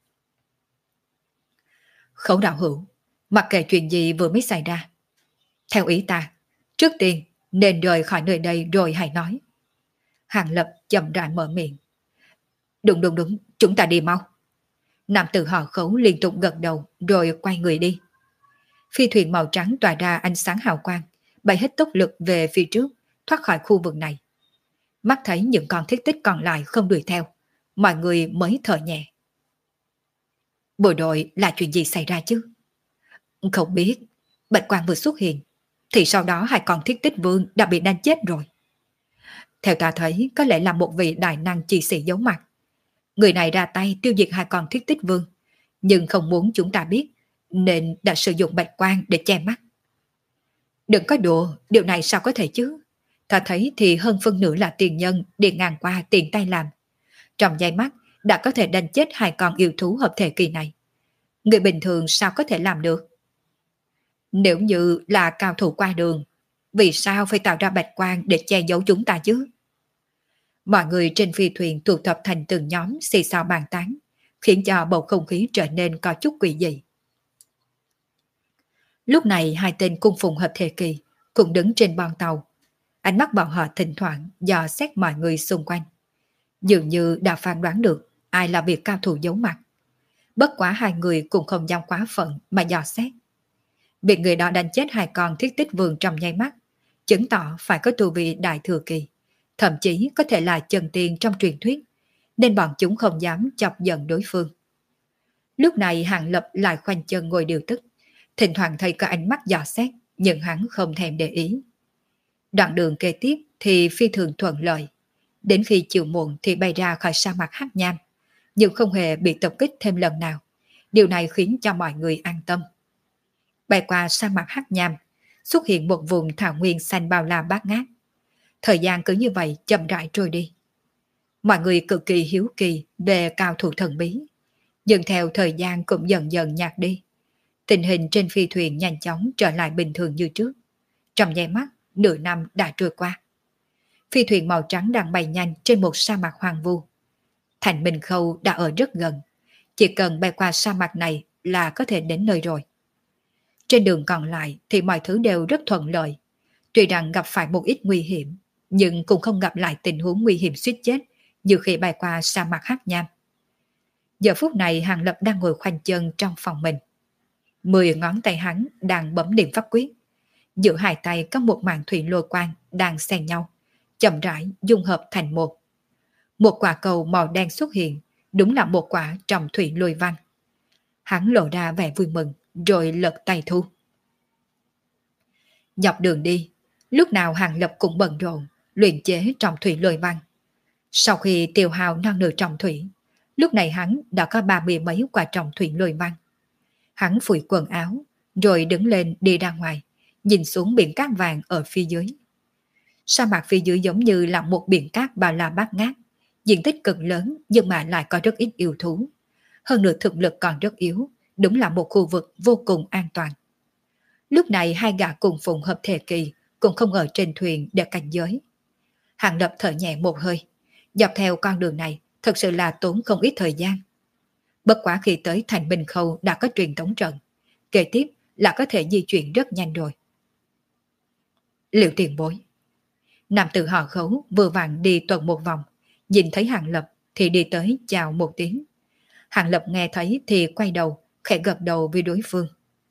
Khấu đạo hữu, mặc kệ chuyện gì vừa mới xảy ra, theo ý ta, trước tiên nên rời khỏi nơi đây rồi hãy nói. Hàng Lập chậm rãi mở miệng. Đúng đúng đúng, chúng ta đi mau. Nam tử họ Khấu liên tục gật đầu rồi quay người đi. Phi thuyền màu trắng tỏa ra ánh sáng hào quang, bay hết tốc lực về phía trước, thoát khỏi khu vực này. Mắt thấy những con thiết tích còn lại không đuổi theo, mọi người mới thở nhẹ. Bộ đội là chuyện gì xảy ra chứ? Không biết, Bạch Quang vừa xuất hiện, thì sau đó hai con thiết tích vương đã bị đánh chết rồi. Theo ta thấy có lẽ là một vị đại năng chi sĩ giấu mặt. Người này ra tay tiêu diệt hai con thiết tích vương, nhưng không muốn chúng ta biết, nên đã sử dụng bạch quang để che mắt. Đừng có đùa, điều này sao có thể chứ? Ta thấy thì hơn phân nửa là tiền nhân đi ngang qua tiền tay làm. Trong giây mắt đã có thể đánh chết hai con yêu thú hợp thể kỳ này. Người bình thường sao có thể làm được? Nếu như là cao thủ qua đường, vì sao phải tạo ra bạch quang để che giấu chúng ta chứ? Mọi người trên phi thuyền tụ tập thành từng nhóm xì xào bàn tán, khiến cho bầu không khí trở nên có chút quỷ dị. Lúc này hai tên cung phụng hợp thể kỳ cũng đứng trên bon tàu. Ánh mắt bọn họ thỉnh thoảng dò xét mọi người xung quanh. Dường như đã phán đoán được ai là việc cao thủ giấu mặt. Bất quá hai người cũng không dám quá phận mà dò xét. Việc người đó đánh chết hai con thiết tích vương trong nháy mắt, chứng tỏ phải có tu vi đại thừa kỳ, thậm chí có thể là chân tiên trong truyền thuyết, nên bọn chúng không dám chọc giận đối phương. Lúc này Hàng Lập lại khoanh chân ngồi điều tức, thỉnh thoảng thấy có ánh mắt dò xét, nhưng hắn không thèm để ý. Đoạn đường kế tiếp thì phi thường thuận lợi, đến khi chiều muộn thì bay ra khỏi sa mạc Hắc Nham, nhưng không hề bị tập kích thêm lần nào. Điều này khiến cho mọi người an tâm. Bay qua sa mạc Hắc Nham, xuất hiện một vùng thảo nguyên xanh bao la bát ngát. Thời gian cứ như vậy chậm rãi trôi đi. Mọi người cực kỳ hiếu kỳ về cao thủ thần bí, nhưng theo thời gian cũng dần dần nhạt đi. Tình hình trên phi thuyền nhanh chóng trở lại bình thường như trước. Trong nháy mắt, nửa năm đã trôi qua. Phi thuyền màu trắng đang bay nhanh trên một sa mạc hoang vu. Thành Minh Khâu đã ở rất gần. Chỉ cần bay qua sa mạc này là có thể đến nơi rồi. Trên đường còn lại thì mọi thứ đều rất thuận lợi. Tuy rằng gặp phải một ít nguy hiểm, nhưng cũng không gặp lại tình huống nguy hiểm suýt chết như khi bay qua sa mạc Hắc Nham. Giờ phút này Hàng Lập đang ngồi khoanh chân trong phòng mình. Mười ngón tay hắn đang bấm niệm pháp quyết. Giữa hai tay có một màn thủy lôi quang đang xen nhau, chậm rãi dung hợp thành một. Một quả cầu màu đen xuất hiện, đúng là một quả trong thủy lôi văn. Hắn lộ ra vẻ vui mừng, rồi lật tay thu. Dọc đường đi, lúc nào Hàng Lập cũng bận rộn, luyện chế trong thủy lôi văn. Sau khi tiêu hao non nửa trọng thủy, lúc này hắn đã có ba mươi mấy quả trọng thủy lôi văn. Hắn phủi quần áo, rồi đứng lên đi ra ngoài, nhìn xuống biển cát vàng ở phía dưới. Sa mạc phía dưới giống như là một biển cát bao la bát ngát, diện tích cực lớn nhưng mà lại có rất ít yêu thú. Hơn nữa thực lực còn rất yếu, đúng là một khu vực vô cùng an toàn. Lúc này hai gã cùng phụng hợp thể kỳ cũng không ở trên thuyền để cảnh giới. Hàng Lập thở nhẹ một hơi, dọc theo con đường này thật sự là tốn không ít thời gian. Bất quá khi tới thành Bình Khâu đã có truyền tống trận, kế tiếp là có thể di chuyển rất nhanh rồi. Liệu tiền bối. Nam tử họ Khấu vừa vặn đi tuần một vòng, nhìn thấy Hàng Lập thì đi tới chào một tiếng. Hàng Lập nghe thấy thì quay đầu, khẽ gật đầu với đối phương.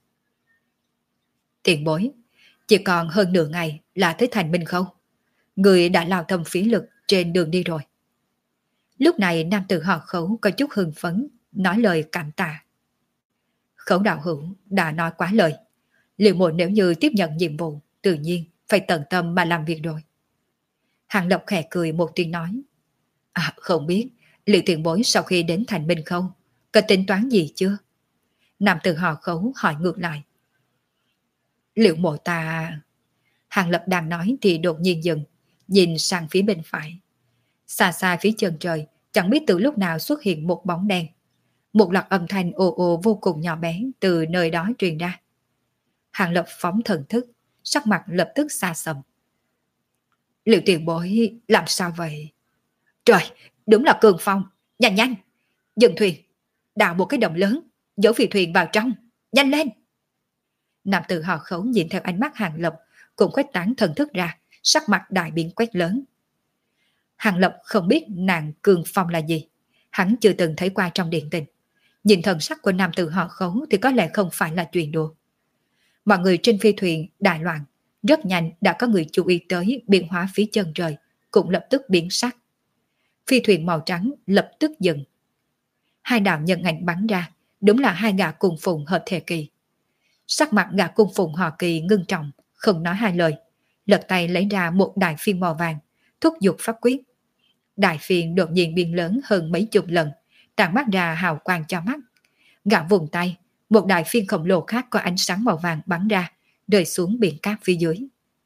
Tiền bối, chỉ còn hơn nửa ngày là tới thành Minh Khâu. Người đã lao tâm phí lực trên đường đi rồi. Lúc này nam tử họ Khấu có chút hưng phấn, nói lời cảm tạ. Khấu đạo hữu đã nói quá lời. Liệu muội nếu như tiếp nhận nhiệm vụ, tự nhiên phải tận tâm mà làm việc rồi. Hàng Lập khẽ cười một tiếng nói. À, không biết, liệu tiền bối sau khi đến thành Minh Khâu, có tính toán gì chưa? Nam tử họ Khấu hỏi ngược lại. Liệu mộ ta... Hàng Lập đang nói thì đột nhiên dừng, nhìn sang phía bên phải. Xa xa phía chân trời, chẳng biết từ lúc nào xuất hiện một bóng đen. Một loạt âm thanh ồ ồ vô cùng nhỏ bé từ nơi đó truyền ra. Hàng Lập phóng thần thức, sắc mặt lập tức xa sầm. Liệu tiền bối làm sao vậy? Trời, đúng là cường phong, nhanh nhanh, dừng thuyền, đào một cái đồng lớn, dỡ phi thuyền vào trong, nhanh lên. Nam tử họ Khấu nhìn theo ánh mắt Hàng Lập, cũng khuếch tán thần thức ra, sắc mặt đại biến quét lớn. Hàng Lập không biết nàng cường phong là gì, hắn chưa từng thấy qua trong điện tình. Nhìn thần sắc của nam tử họ Khấu thì có lẽ không phải là chuyện đùa. Mọi người trên phi thuyền đại loạn, rất nhanh đã có người chú ý tới biến hóa phía chân trời, cũng lập tức biến sắc. Phi thuyền màu trắng lập tức dừng. Hai đạo nhân ảnh bắn ra, đúng là hai gã cung phụng hợp thể kỳ. Sắc mặt gã cung phụng họ Kỳ ngưng trọng, không nói hai lời, lật tay lấy ra một đại phiên màu vàng, thúc giục pháp quyết. Đại phiên đột nhiên biến lớn hơn mấy chục lần, tản mắt ra hào quang cho mắt. Gã vùng tay, một đại phiên khổng lồ khác có ánh sáng màu vàng bắn ra, rơi xuống biển cát phía dưới.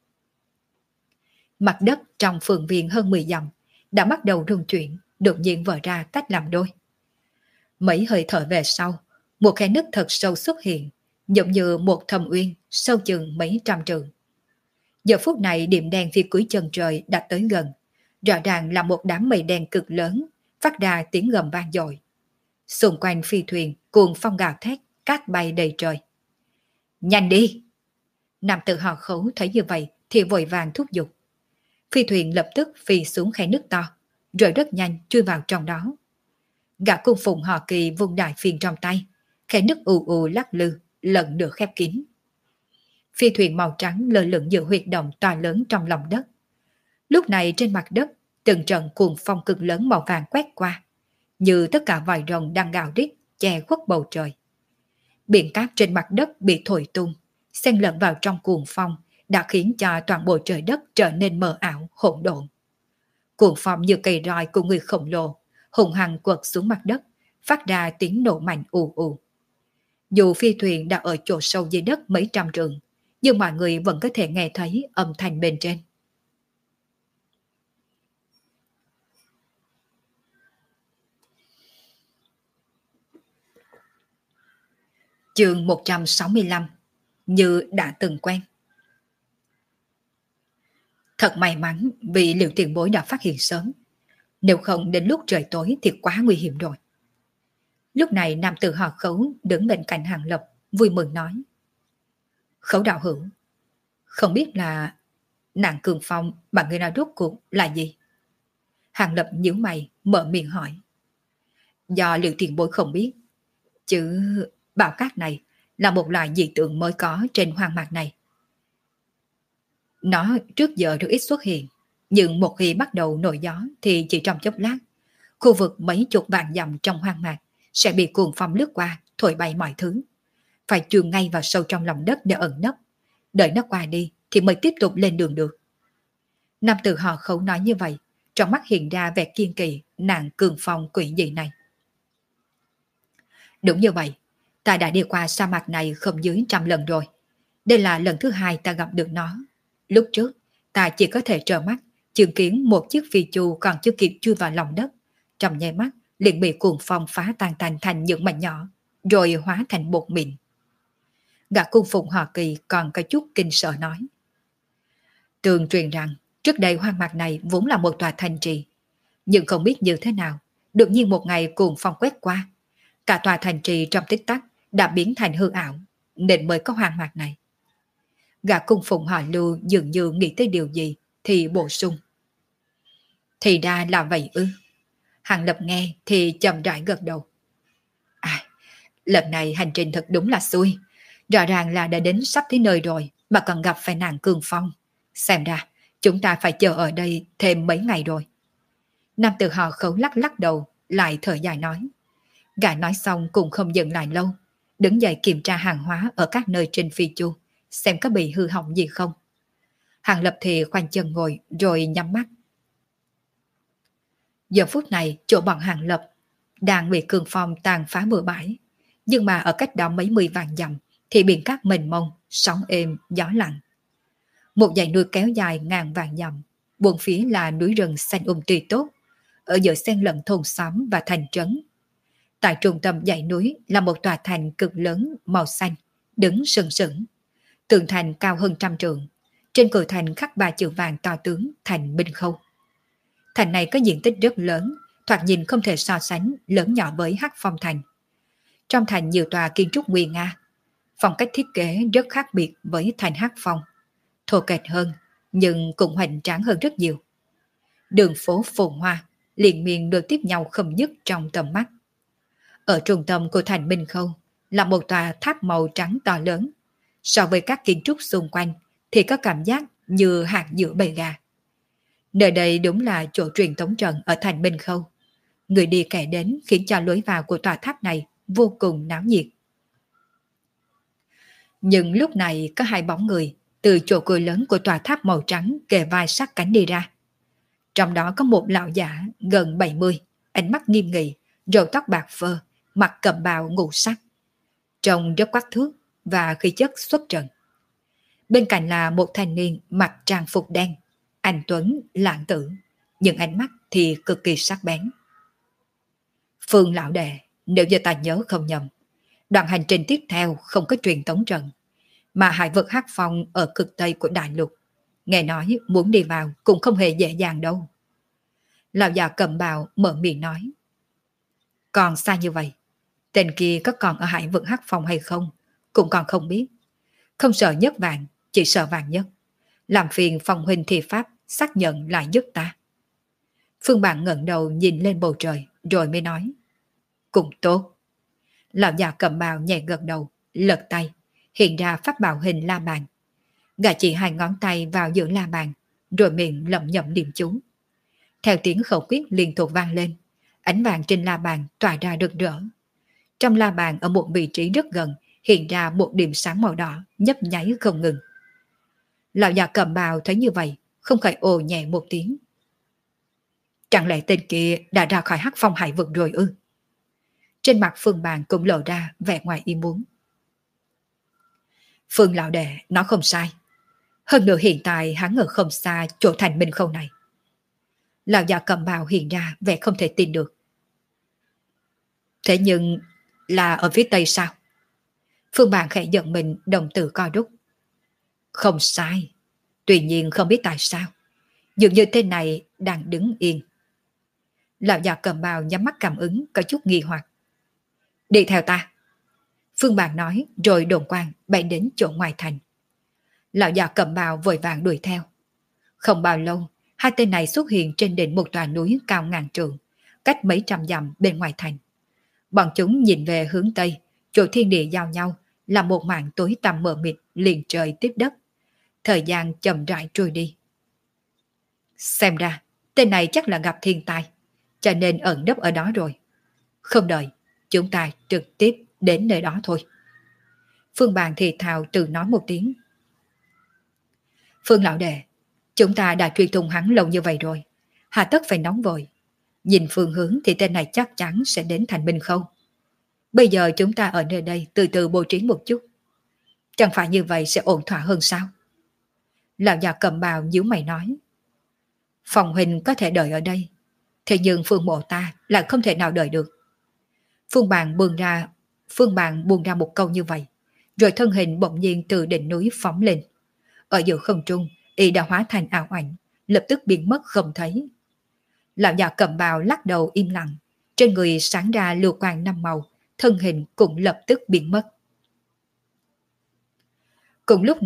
Mặt đất trong phường viên hơn mười dặm đã bắt đầu rung chuyển, đột nhiên vỡ ra tách làm đôi. Mấy hơi thở về sau, một khe nứt thật sâu xuất hiện, giống như một thâm uyên sâu chừng mấy trăm trượng. Giờ phút này điểm đen phía cuối chân trời đã tới gần, rõ ràng là một đám mây đen cực lớn, phát ra tiếng gầm vang dội. Xung quanh phi thuyền cuồng phong gào thét, cát bay đầy trời. Nhanh đi! Nam tử họ Khấu thấy như vậy thì vội vàng thúc giục. Phi thuyền lập tức phi xuống khe nước to, rồi rất nhanh chui vào trong đó. Gã cung phụng họ Kỳ vung đại phiên trong tay, khe nước ù ù lắc lư, lần nữa khép kín. Phi thuyền màu trắng lơ lửng giữa huyệt động to lớn trong lòng đất. Lúc này trên mặt đất, từng trận cuồng phong cực lớn màu vàng quét qua, như tất cả vòi rồng đang gào rít che khuất bầu trời. Biển cát trên mặt đất bị thổi tung, xen lẫn vào trong cuồng phong, đã khiến cho toàn bộ trời đất trở nên mờ ảo, hỗn độn. Cuồng phong như cây roi của người khổng lồ, hùng hăng quật xuống mặt đất, phát ra tiếng nổ mạnh ù ù. Dù phi thuyền đã ở chỗ sâu dưới đất mấy trăm trượng, nhưng mọi người vẫn có thể nghe thấy âm thanh bên trên. Chương một trăm sáu mươi lăm. Như đã từng quen. Thật may mắn vì Liệu tiền bối đã phát hiện sớm. Nếu không đến lúc trời tối thì quá nguy hiểm rồi. Lúc này nam tử họ Khấu đứng bên cạnh Hàng Lập, vui mừng nói. Khấu đạo hữu, không biết là nạn cường phong mà người nào rốt cuộc là gì? Hàng Lập nhíu mày, mở miệng hỏi. Do Liệu tiền bối không biết, chứ bão cát này là một loại dị tượng mới có trên hoang mạc này. Nó trước giờ rất ít xuất hiện, nhưng một khi bắt đầu nổi gió thì chỉ trong chốc lát, khu vực mấy chục vạn dặm trong hoang mạc sẽ bị cuồng phong lướt qua, thổi bay mọi thứ. Phải chôn ngay vào sâu trong lòng đất để ẩn nấp, đợi nó qua đi thì mới tiếp tục lên đường được. Nam tử họ Khấu nói như vậy, trong mắt hiện ra vẻ kiên kỳ nạn cường phong quỷ dị này. Đúng như vậy, ta đã đi qua sa mạc này không dưới trăm lần rồi. Đây là lần thứ hai ta gặp được nó. Lúc trước, ta chỉ có thể trơ mắt chứng kiến một chiếc phi chu còn chưa kịp chui vào lòng đất. Trong nháy mắt, liền bị cuồng phong phá tan tành thành những mảnh nhỏ, rồi hóa thành bột mịn. Gã cung phụng họ Kỳ còn có chút kinh sợ nói. Tường truyền rằng, trước đây hoang mạc này vốn là một tòa thành trì. Nhưng không biết như thế nào, đột nhiên một ngày cuồng phong quét qua. Cả tòa thành trì trong tích tắc đã biến thành hư ảo, nên mới có hoang mạc này. Gã cung phụng họ Lưu dường như nghĩ tới điều gì thì bổ sung. Thì ra là vậy ư. Hàng Lập nghe thì chậm rãi gật đầu. À, lần này hành trình thật đúng là xui. Rõ ràng là đã đến sắp tới nơi rồi mà còn gặp phải nạn cương phong. Xem ra chúng ta phải chờ ở đây thêm mấy ngày rồi. Nam tử họ Khấu lắc lắc đầu, lại thở dài nói. Gã nói xong cũng không dừng lại lâu, đứng dậy kiểm tra hàng hóa ở các nơi trên phi chu, xem có bị hư hỏng gì không. Hàng Lập thì khoanh chân ngồi rồi nhắm mắt. Giờ phút này chỗ bọn Hàng Lập đang bị cường phong tàn phá bừa bãi, nhưng mà ở cách đó mấy mươi vạn dặm thì biển cát mênh mông, sóng êm, gió lặng. Một dãy núi kéo dài ngàn vạn dặm, buông phía là núi rừng xanh um tươi tốt, ở giữa xen lẫn thôn xóm và thành trấn. Tại trung tâm dãy núi là một tòa thành cực lớn màu xanh, đứng sừng sững. Tường thành cao hơn trăm trượng, trên cửa thành khắc ba chữ vàng to tướng Thành Minh Khâu. Thành này có diện tích rất lớn, thoạt nhìn không thể so sánh lớn nhỏ với Hắc Phong Thành. Trong thành nhiều tòa kiến trúc nguy nga, phong cách thiết kế rất khác biệt với thành Hắc Phong, thô kệch hơn nhưng cũng hoành tráng hơn rất nhiều. Đường phố phồn hoa, liền miên được tiếp nhau không dứt trong tầm mắt. Ở trung tâm của thành Minh Khâu là một tòa tháp màu trắng to lớn. So với các kiến trúc xung quanh thì có cảm giác như hạt giữa bầy gà. Nơi đây đúng là chỗ truyền tống trận ở thành Minh Khâu. Người đi kẻ đến khiến cho lối vào của tòa tháp này vô cùng náo nhiệt. Nhưng lúc này có hai bóng người từ chỗ cửa lớn của tòa tháp màu trắng kề vai sát cánh đi ra. Trong đó có một lão giả gần bảy mươi, ánh mắt nghiêm nghị, râu tóc bạc phơ, mặt cẩm bào ngũ sắc, trông rất quắc thước và khí chất xuất trần. Bên cạnh là một thanh niên mặc trang phục đen, anh tuấn, lãng tử, nhưng ánh mắt thì cực kỳ sắc bén. Phương lão đệ, nếu như ta nhớ không nhầm, đoạn hành trình tiếp theo không có truyền tống trận, mà hải vực Hắc Phong ở cực tây của đại lục. Nghe nói muốn đi vào cũng không hề dễ dàng đâu. Lão già cầm bào mở miệng nói. Còn xa như vậy, tên kia có còn ở hải vực Hắc Phong hay không, cũng còn không biết. Không sợ nhất vàng, chỉ sợ vàng nhất. Làm phiền phòng huynh thi pháp xác nhận lại giúp ta. Phương Bạn ngẩng đầu nhìn lên bầu trời rồi mới nói. Cũng tốt. Lão già cầm bào nhẹ gật đầu, lật tay, hiện ra pháp bảo hình la bàn. Gã chỉ hai ngón tay vào giữa la bàn, rồi miệng lẩm nhẩm niệm chú. Theo tiếng khẩu quyết liên tục vang lên, ánh vàng trên la bàn tỏa ra rực rỡ. Trong la bàn ở một vị trí rất gần hiện ra một điểm sáng màu đỏ nhấp nháy không ngừng. Lão già cầm bào thấy như vậy, không khỏi ồ nhẹ một tiếng. Chẳng lẽ tên kia đã ra khỏi Hắc Phong hải vực rồi ư? Trên mặt Phương Bàn cũng lộ ra vẻ ngoài ý muốn. Phương lão đệ nói không sai. Hơn nữa hiện tại hắn ở không xa chỗ thành Minh Khâu này. Lão già cầm bào hiện ra vẻ không thể tin được. Thế nhưng là ở phía tây sao? Phương Bàn khẽ giận mình, đồng tử co rút. Không sai. Tuy nhiên không biết tại sao dường như tên này đang đứng yên. Lão già cầm bào nhắm mắt cảm ứng, có chút nghi hoặc. Đi theo ta. Phương Bàn nói rồi đồn quang bay đến chỗ ngoài thành. Lão già cầm bào vội vàng đuổi theo. Không bao lâu, hai tên này xuất hiện trên đỉnh một tòa núi cao ngàn trượng, cách mấy trăm dặm bên ngoài thành. Bọn chúng nhìn về hướng tây, chỗ thiên địa giao nhau là một mảng tối tăm mờ mịt liền trời tiếp đất. Thời gian chậm rãi trôi đi. Xem ra, tên này chắc là gặp thiên tai, cho nên ẩn nấp ở đó rồi. Không đợi, chúng ta trực tiếp đến nơi đó thôi. Phương Bàn thì thào tự nói một tiếng. Phương lão đệ, chúng ta đã truy tung hắn lâu như vậy rồi, hà tất phải nóng vội. Nhìn phương hướng thì tên này chắc chắn sẽ đến thành Minh Khâu. Bây giờ chúng ta ở nơi đây từ từ bố trí một chút. Chẳng phải như vậy sẽ ổn thỏa hơn sao? Lão già cầm bào nhíu mày nói. Phòng huynh có thể đợi ở đây, thế nhưng Phương mộ ta lại không thể nào đợi được. Phương Bàn buông ra, Phương Bàn buông ra một câu như vậy, rồi thân hình bỗng nhiên từ đỉnh núi phóng lên. Ở giữa không trung, y đã hóa thành ảo ảnh, lập tức biến mất không thấy. Lão già cầm bào lắc đầu im lặng, trên người sáng ra lưu quang năm màu, thân hình cũng lập tức biến mất. Cùng lúc này,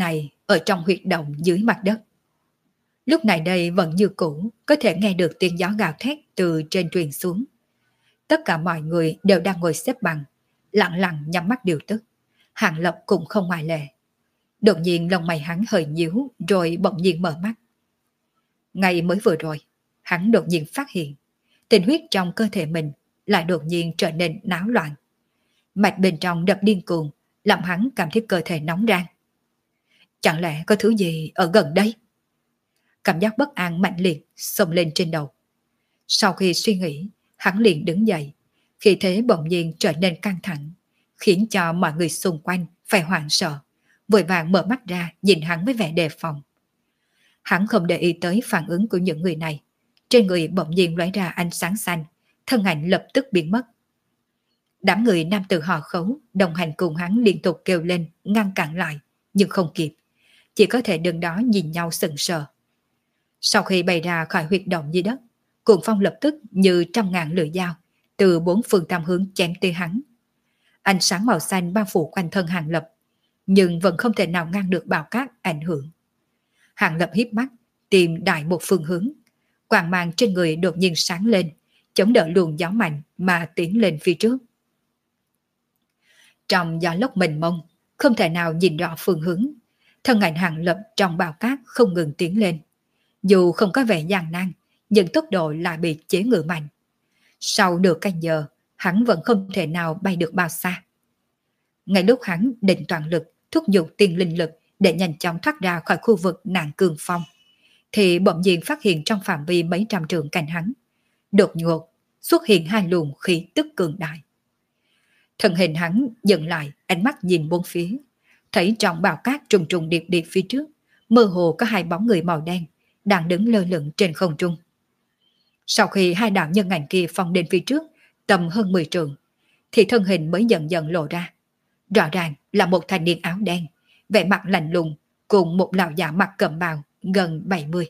ở trong huyệt động dưới mặt đất. Lúc này đây vẫn như cũ, có thể nghe được tiếng gió gào thét từ trên truyền xuống. Tất cả mọi người đều đang ngồi xếp bằng, lặng lặng nhắm mắt điều tức. Hàng Lập cũng không ngoại lệ. Đột nhiên lông mày hắn hơi nhíu rồi bỗng nhiên mở mắt. Ngay mới vừa rồi, hắn đột nhiên phát hiện tình huyết trong cơ thể mình lại đột nhiên trở nên náo loạn. Mạch bên trong đập điên cuồng, làm hắn cảm thấy cơ thể nóng rang. Chẳng lẽ có thứ gì ở gần đây? Cảm giác bất an mạnh liệt xông lên trên đầu. Sau khi suy nghĩ, hắn liền đứng dậy, khí thế bỗng nhiên trở nên căng thẳng, khiến cho mọi người xung quanh phải hoảng sợ, vội vàng mở mắt ra nhìn hắn với vẻ đề phòng. Hắn không để ý tới phản ứng của những người này, trên người bỗng nhiên lóe ra ánh sáng xanh, thân ảnh lập tức biến mất. Đám người nam tử họ Khấu đồng hành cùng hắn liên tục kêu lên ngăn cản lại, nhưng không kịp, chỉ có thể đứng đó nhìn nhau sững sờ. Sau khi bay ra khỏi huyệt động dưới đất, cuồng phong lập tức như trăm ngàn lưỡi dao từ bốn phương tám hướng chém tới hắn. Ánh sáng màu xanh bao phủ quanh thân Hàng Lập, nhưng vẫn không thể nào ngăn được bão cát ảnh hưởng. Hàng Lập híp mắt, tìm đại một phương hướng, quang mang trên người đột nhiên sáng lên, chống đỡ luồng gió mạnh mà tiến lên phía trước. Trong gió lốc mênh mông, không thể nào nhìn rõ phương hướng, thân ảnh Hàng Lập trong bão cát không ngừng tiến lên. Dù không có vẻ gian nan, nhưng tốc độ lại bị chế ngự mạnh. Sau nửa canh giờ, hắn vẫn không thể nào bay được bao xa. Ngay lúc hắn định toàn lực thúc giục tiên linh lực để nhanh chóng thoát ra khỏi khu vực nạn cương phong, thì bỗng nhiên phát hiện trong phạm vi mấy trăm trượng cạnh hắn, đột ngột xuất hiện hai luồng khí tức cường đại. Thân hình hắn dừng lại, ánh mắt nhìn bốn phía, thấy trong bão cát trùng trùng điệp điệp phía trước, mơ hồ có hai bóng người màu đen đang đứng lơ lửng trên không trung. Sau khi hai đạo nhân ảnh kia phong đến phía trước tầm hơn mười trượng, thì thân hình mới dần dần lộ ra. Rõ ràng là một thanh niên áo đen, vẻ mặt lạnh lùng, cùng một lão già mặt cẩm bào gần bảy mươi.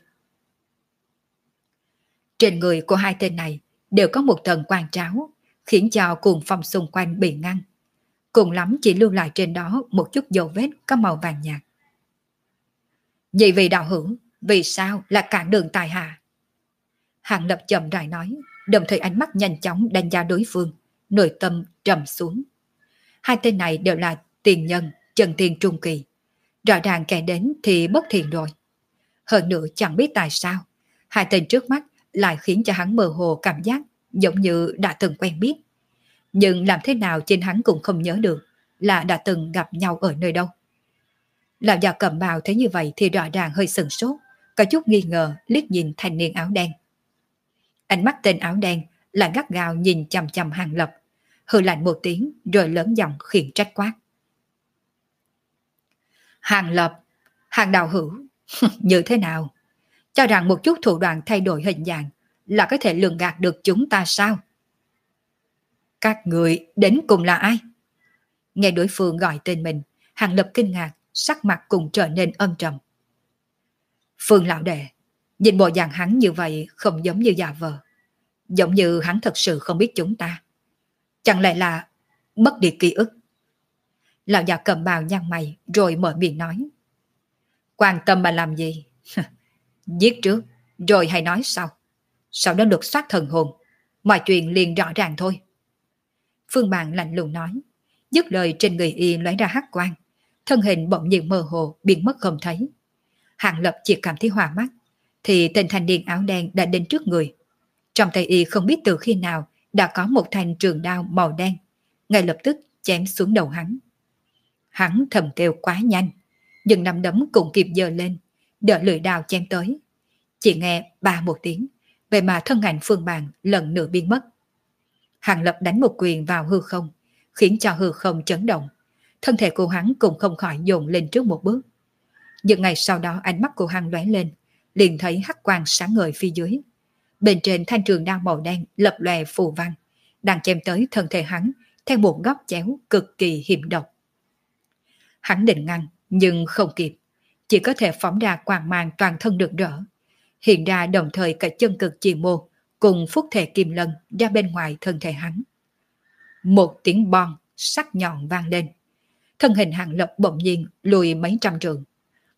Trên người của hai tên này đều có một tầng quang tráo, khiến cho cuồng phong xung quanh bị ngăn. Cùng lắm chỉ lưu lại trên đó một chút dấu vết có màu vàng nhạt. Nhị vị đạo hữu, vì sao là cản đường tài hạ? Hàng Lập chậm rãi nói, đồng thời ánh mắt nhanh chóng đánh giá đối phương, nội tâm trầm xuống. Hai tên này đều là tiền nhân, chân tiên trung kỳ. Rõ ràng kẻ đến thì bất thiện rồi. Hơn nữa chẳng biết tại sao, hai tên trước mắt lại khiến cho hắn mơ hồ cảm giác giống như đã từng quen biết. Nhưng làm thế nào trên hắn cũng không nhớ được là đã từng gặp nhau ở nơi đâu. Lão già cầm bào thấy như vậy thì rõ ràng hơi sừng sốt, có chút nghi ngờ liếc nhìn thanh niên áo đen. Ánh mắt tên áo đen lại gắt gao nhìn chằm chằm Hàng Lập, hừ lạnh một tiếng rồi lớn giọng khiển trách quát. Hàng Lập, Hàng đạo hữu, như thế nào? Cho rằng một chút thủ đoạn thay đổi hình dạng là có thể lường gạt được chúng ta sao? Các người đến cùng là ai? Nghe đối phương gọi tên mình, Hàng Lập kinh ngạc, sắc mặt cùng trở nên âm trầm. Phương lão đệ, nhìn bộ dạng hắn như vậy không giống như giả vờ, giống như hắn thật sự không biết chúng ta. Chẳng lẽ là mất đi ký ức? Lão già cầm bào nhăn mày rồi mở miệng nói. Quan tâm mà làm gì? Giết trước, rồi hãy nói sau. Sau đó lục soát thần hồn, mọi chuyện liền rõ ràng thôi. Phương Bàn lạnh lùng nói, dứt lời trên người y lóe ra hắc quang, thân hình bỗng nhiên mơ hồ biến mất không thấy. Hàng Lập chỉ cảm thấy hòa mắt, thì tên thanh niên áo đen đã đến trước người. Trong tay y không biết từ khi nào đã có một thanh trường đao màu đen, ngay lập tức chém xuống đầu hắn. Hắn thầm kêu quá nhanh, nhưng nắm đấm cũng kịp giơ lên, đỡ lưỡi đao chém tới. Chỉ nghe ba một tiếng, vậy mà thân ảnh Phương Bàn lần nữa biến mất. Hàng Lập đánh một quyền vào hư không, khiến cho hư không chấn động. Thân thể của hắn cũng không khỏi dồn lên trước một bước. Nhưng ngày sau đó ánh mắt của hắn lóe lên, liền thấy hắc quang sáng ngời phía dưới. Bên trên thanh trường đao màu đen lập lòe phù văn, đang chém tới thân thể hắn theo một góc chéo cực kỳ hiểm độc. Hắn định ngăn nhưng không kịp, chỉ có thể phóng ra quang mang toàn thân rực rỡ, hiện ra đồng thời cả chân cực chi mô cùng phúc thể kim lân ra bên ngoài thân thể hắn. Một tiếng bon sắc nhọn vang lên, thân hình Hàng Lập bỗng nhiên lùi mấy trăm trượng.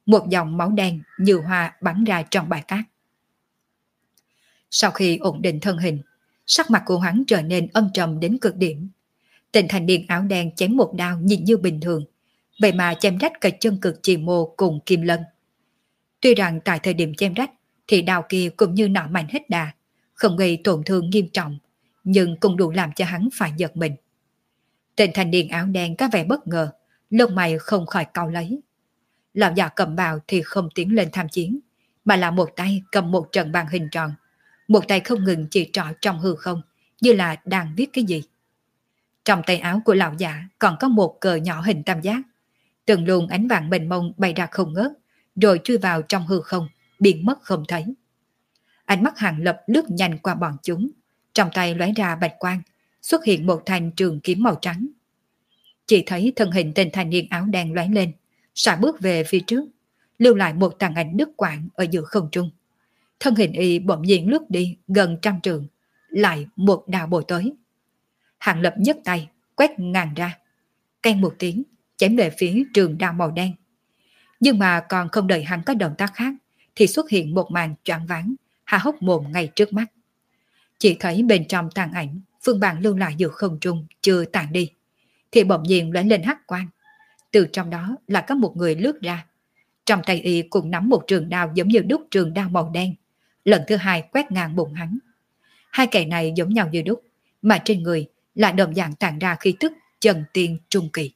một dòng máu đen như hoa bắn ra trong bãi cát. Sau khi ổn định thân hình, sắc mặt của hắn trở nên âm trầm đến cực điểm. Tên thanh niên áo đen chém một đao nhìn như bình thường, vậy mà chém rách cả chân cực chì mô cùng kim lân. Tuy rằng tại thời điểm chém rách thì đao kia cũng như nỏ mạnh hết đà, không gây tổn thương nghiêm trọng, nhưng cũng đủ làm cho hắn phải giật mình. Tên thanh niên áo đen có vẻ bất ngờ, lông mày không khỏi cau lấy. Lão già cầm bào thì không tiến lên tham chiến, mà là một tay cầm một trận bàn hình tròn, một tay không ngừng chỉ trỏ trong hư không, như là đang viết cái gì. Trong tay áo của lão già còn có một cờ nhỏ hình tam giác, từng luồng ánh vàng mênh mông bay ra không ngớt, rồi chui vào trong hư không, biến mất không thấy. Ánh mắt Hàng Lập lướt nhanh qua bọn chúng, trong tay lóe ra bạch quang, xuất hiện một thanh trường kiếm màu trắng. Chỉ thấy thân hình tên thanh niên áo đen lóe lên, xả bước về phía trước, lưu lại một tàn ảnh đứt quãng ở giữa không trung. Thân hình y bỗng nhiên lướt đi gần trăm trường, lại một đao bổ tới. Hàng Lập nhấc tay, quét ngang ra, keng một tiếng, chém về phía trường đao màu đen. Nhưng mà còn không đợi hắn có động tác khác, thì xuất hiện một màn choáng váng, há hốc mồm ngay trước mắt. Chỉ thấy bên trong tàn ảnh, phương bàn lưu lại giữa không trung chưa tàn đi, thì bỗng nhiên lóe lên hắc quang. Từ trong đó là có một người lướt ra. Trong tay y cũng nắm một trường đao giống như đúc trường đao màu đen, lần thứ hai quét ngang bụng hắn. Hai kẻ này giống nhau như đúc, mà trên người lại đồng dạng tản ra khí tức chân tiên trung kỳ.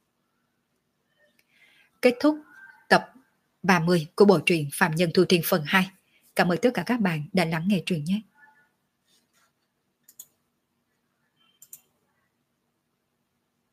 Kết thúc tập ba mươi của bộ truyện Phạm Nhân Thu Thiên phần hai. Cảm ơn tất cả các bạn đã lắng nghe truyện nhé.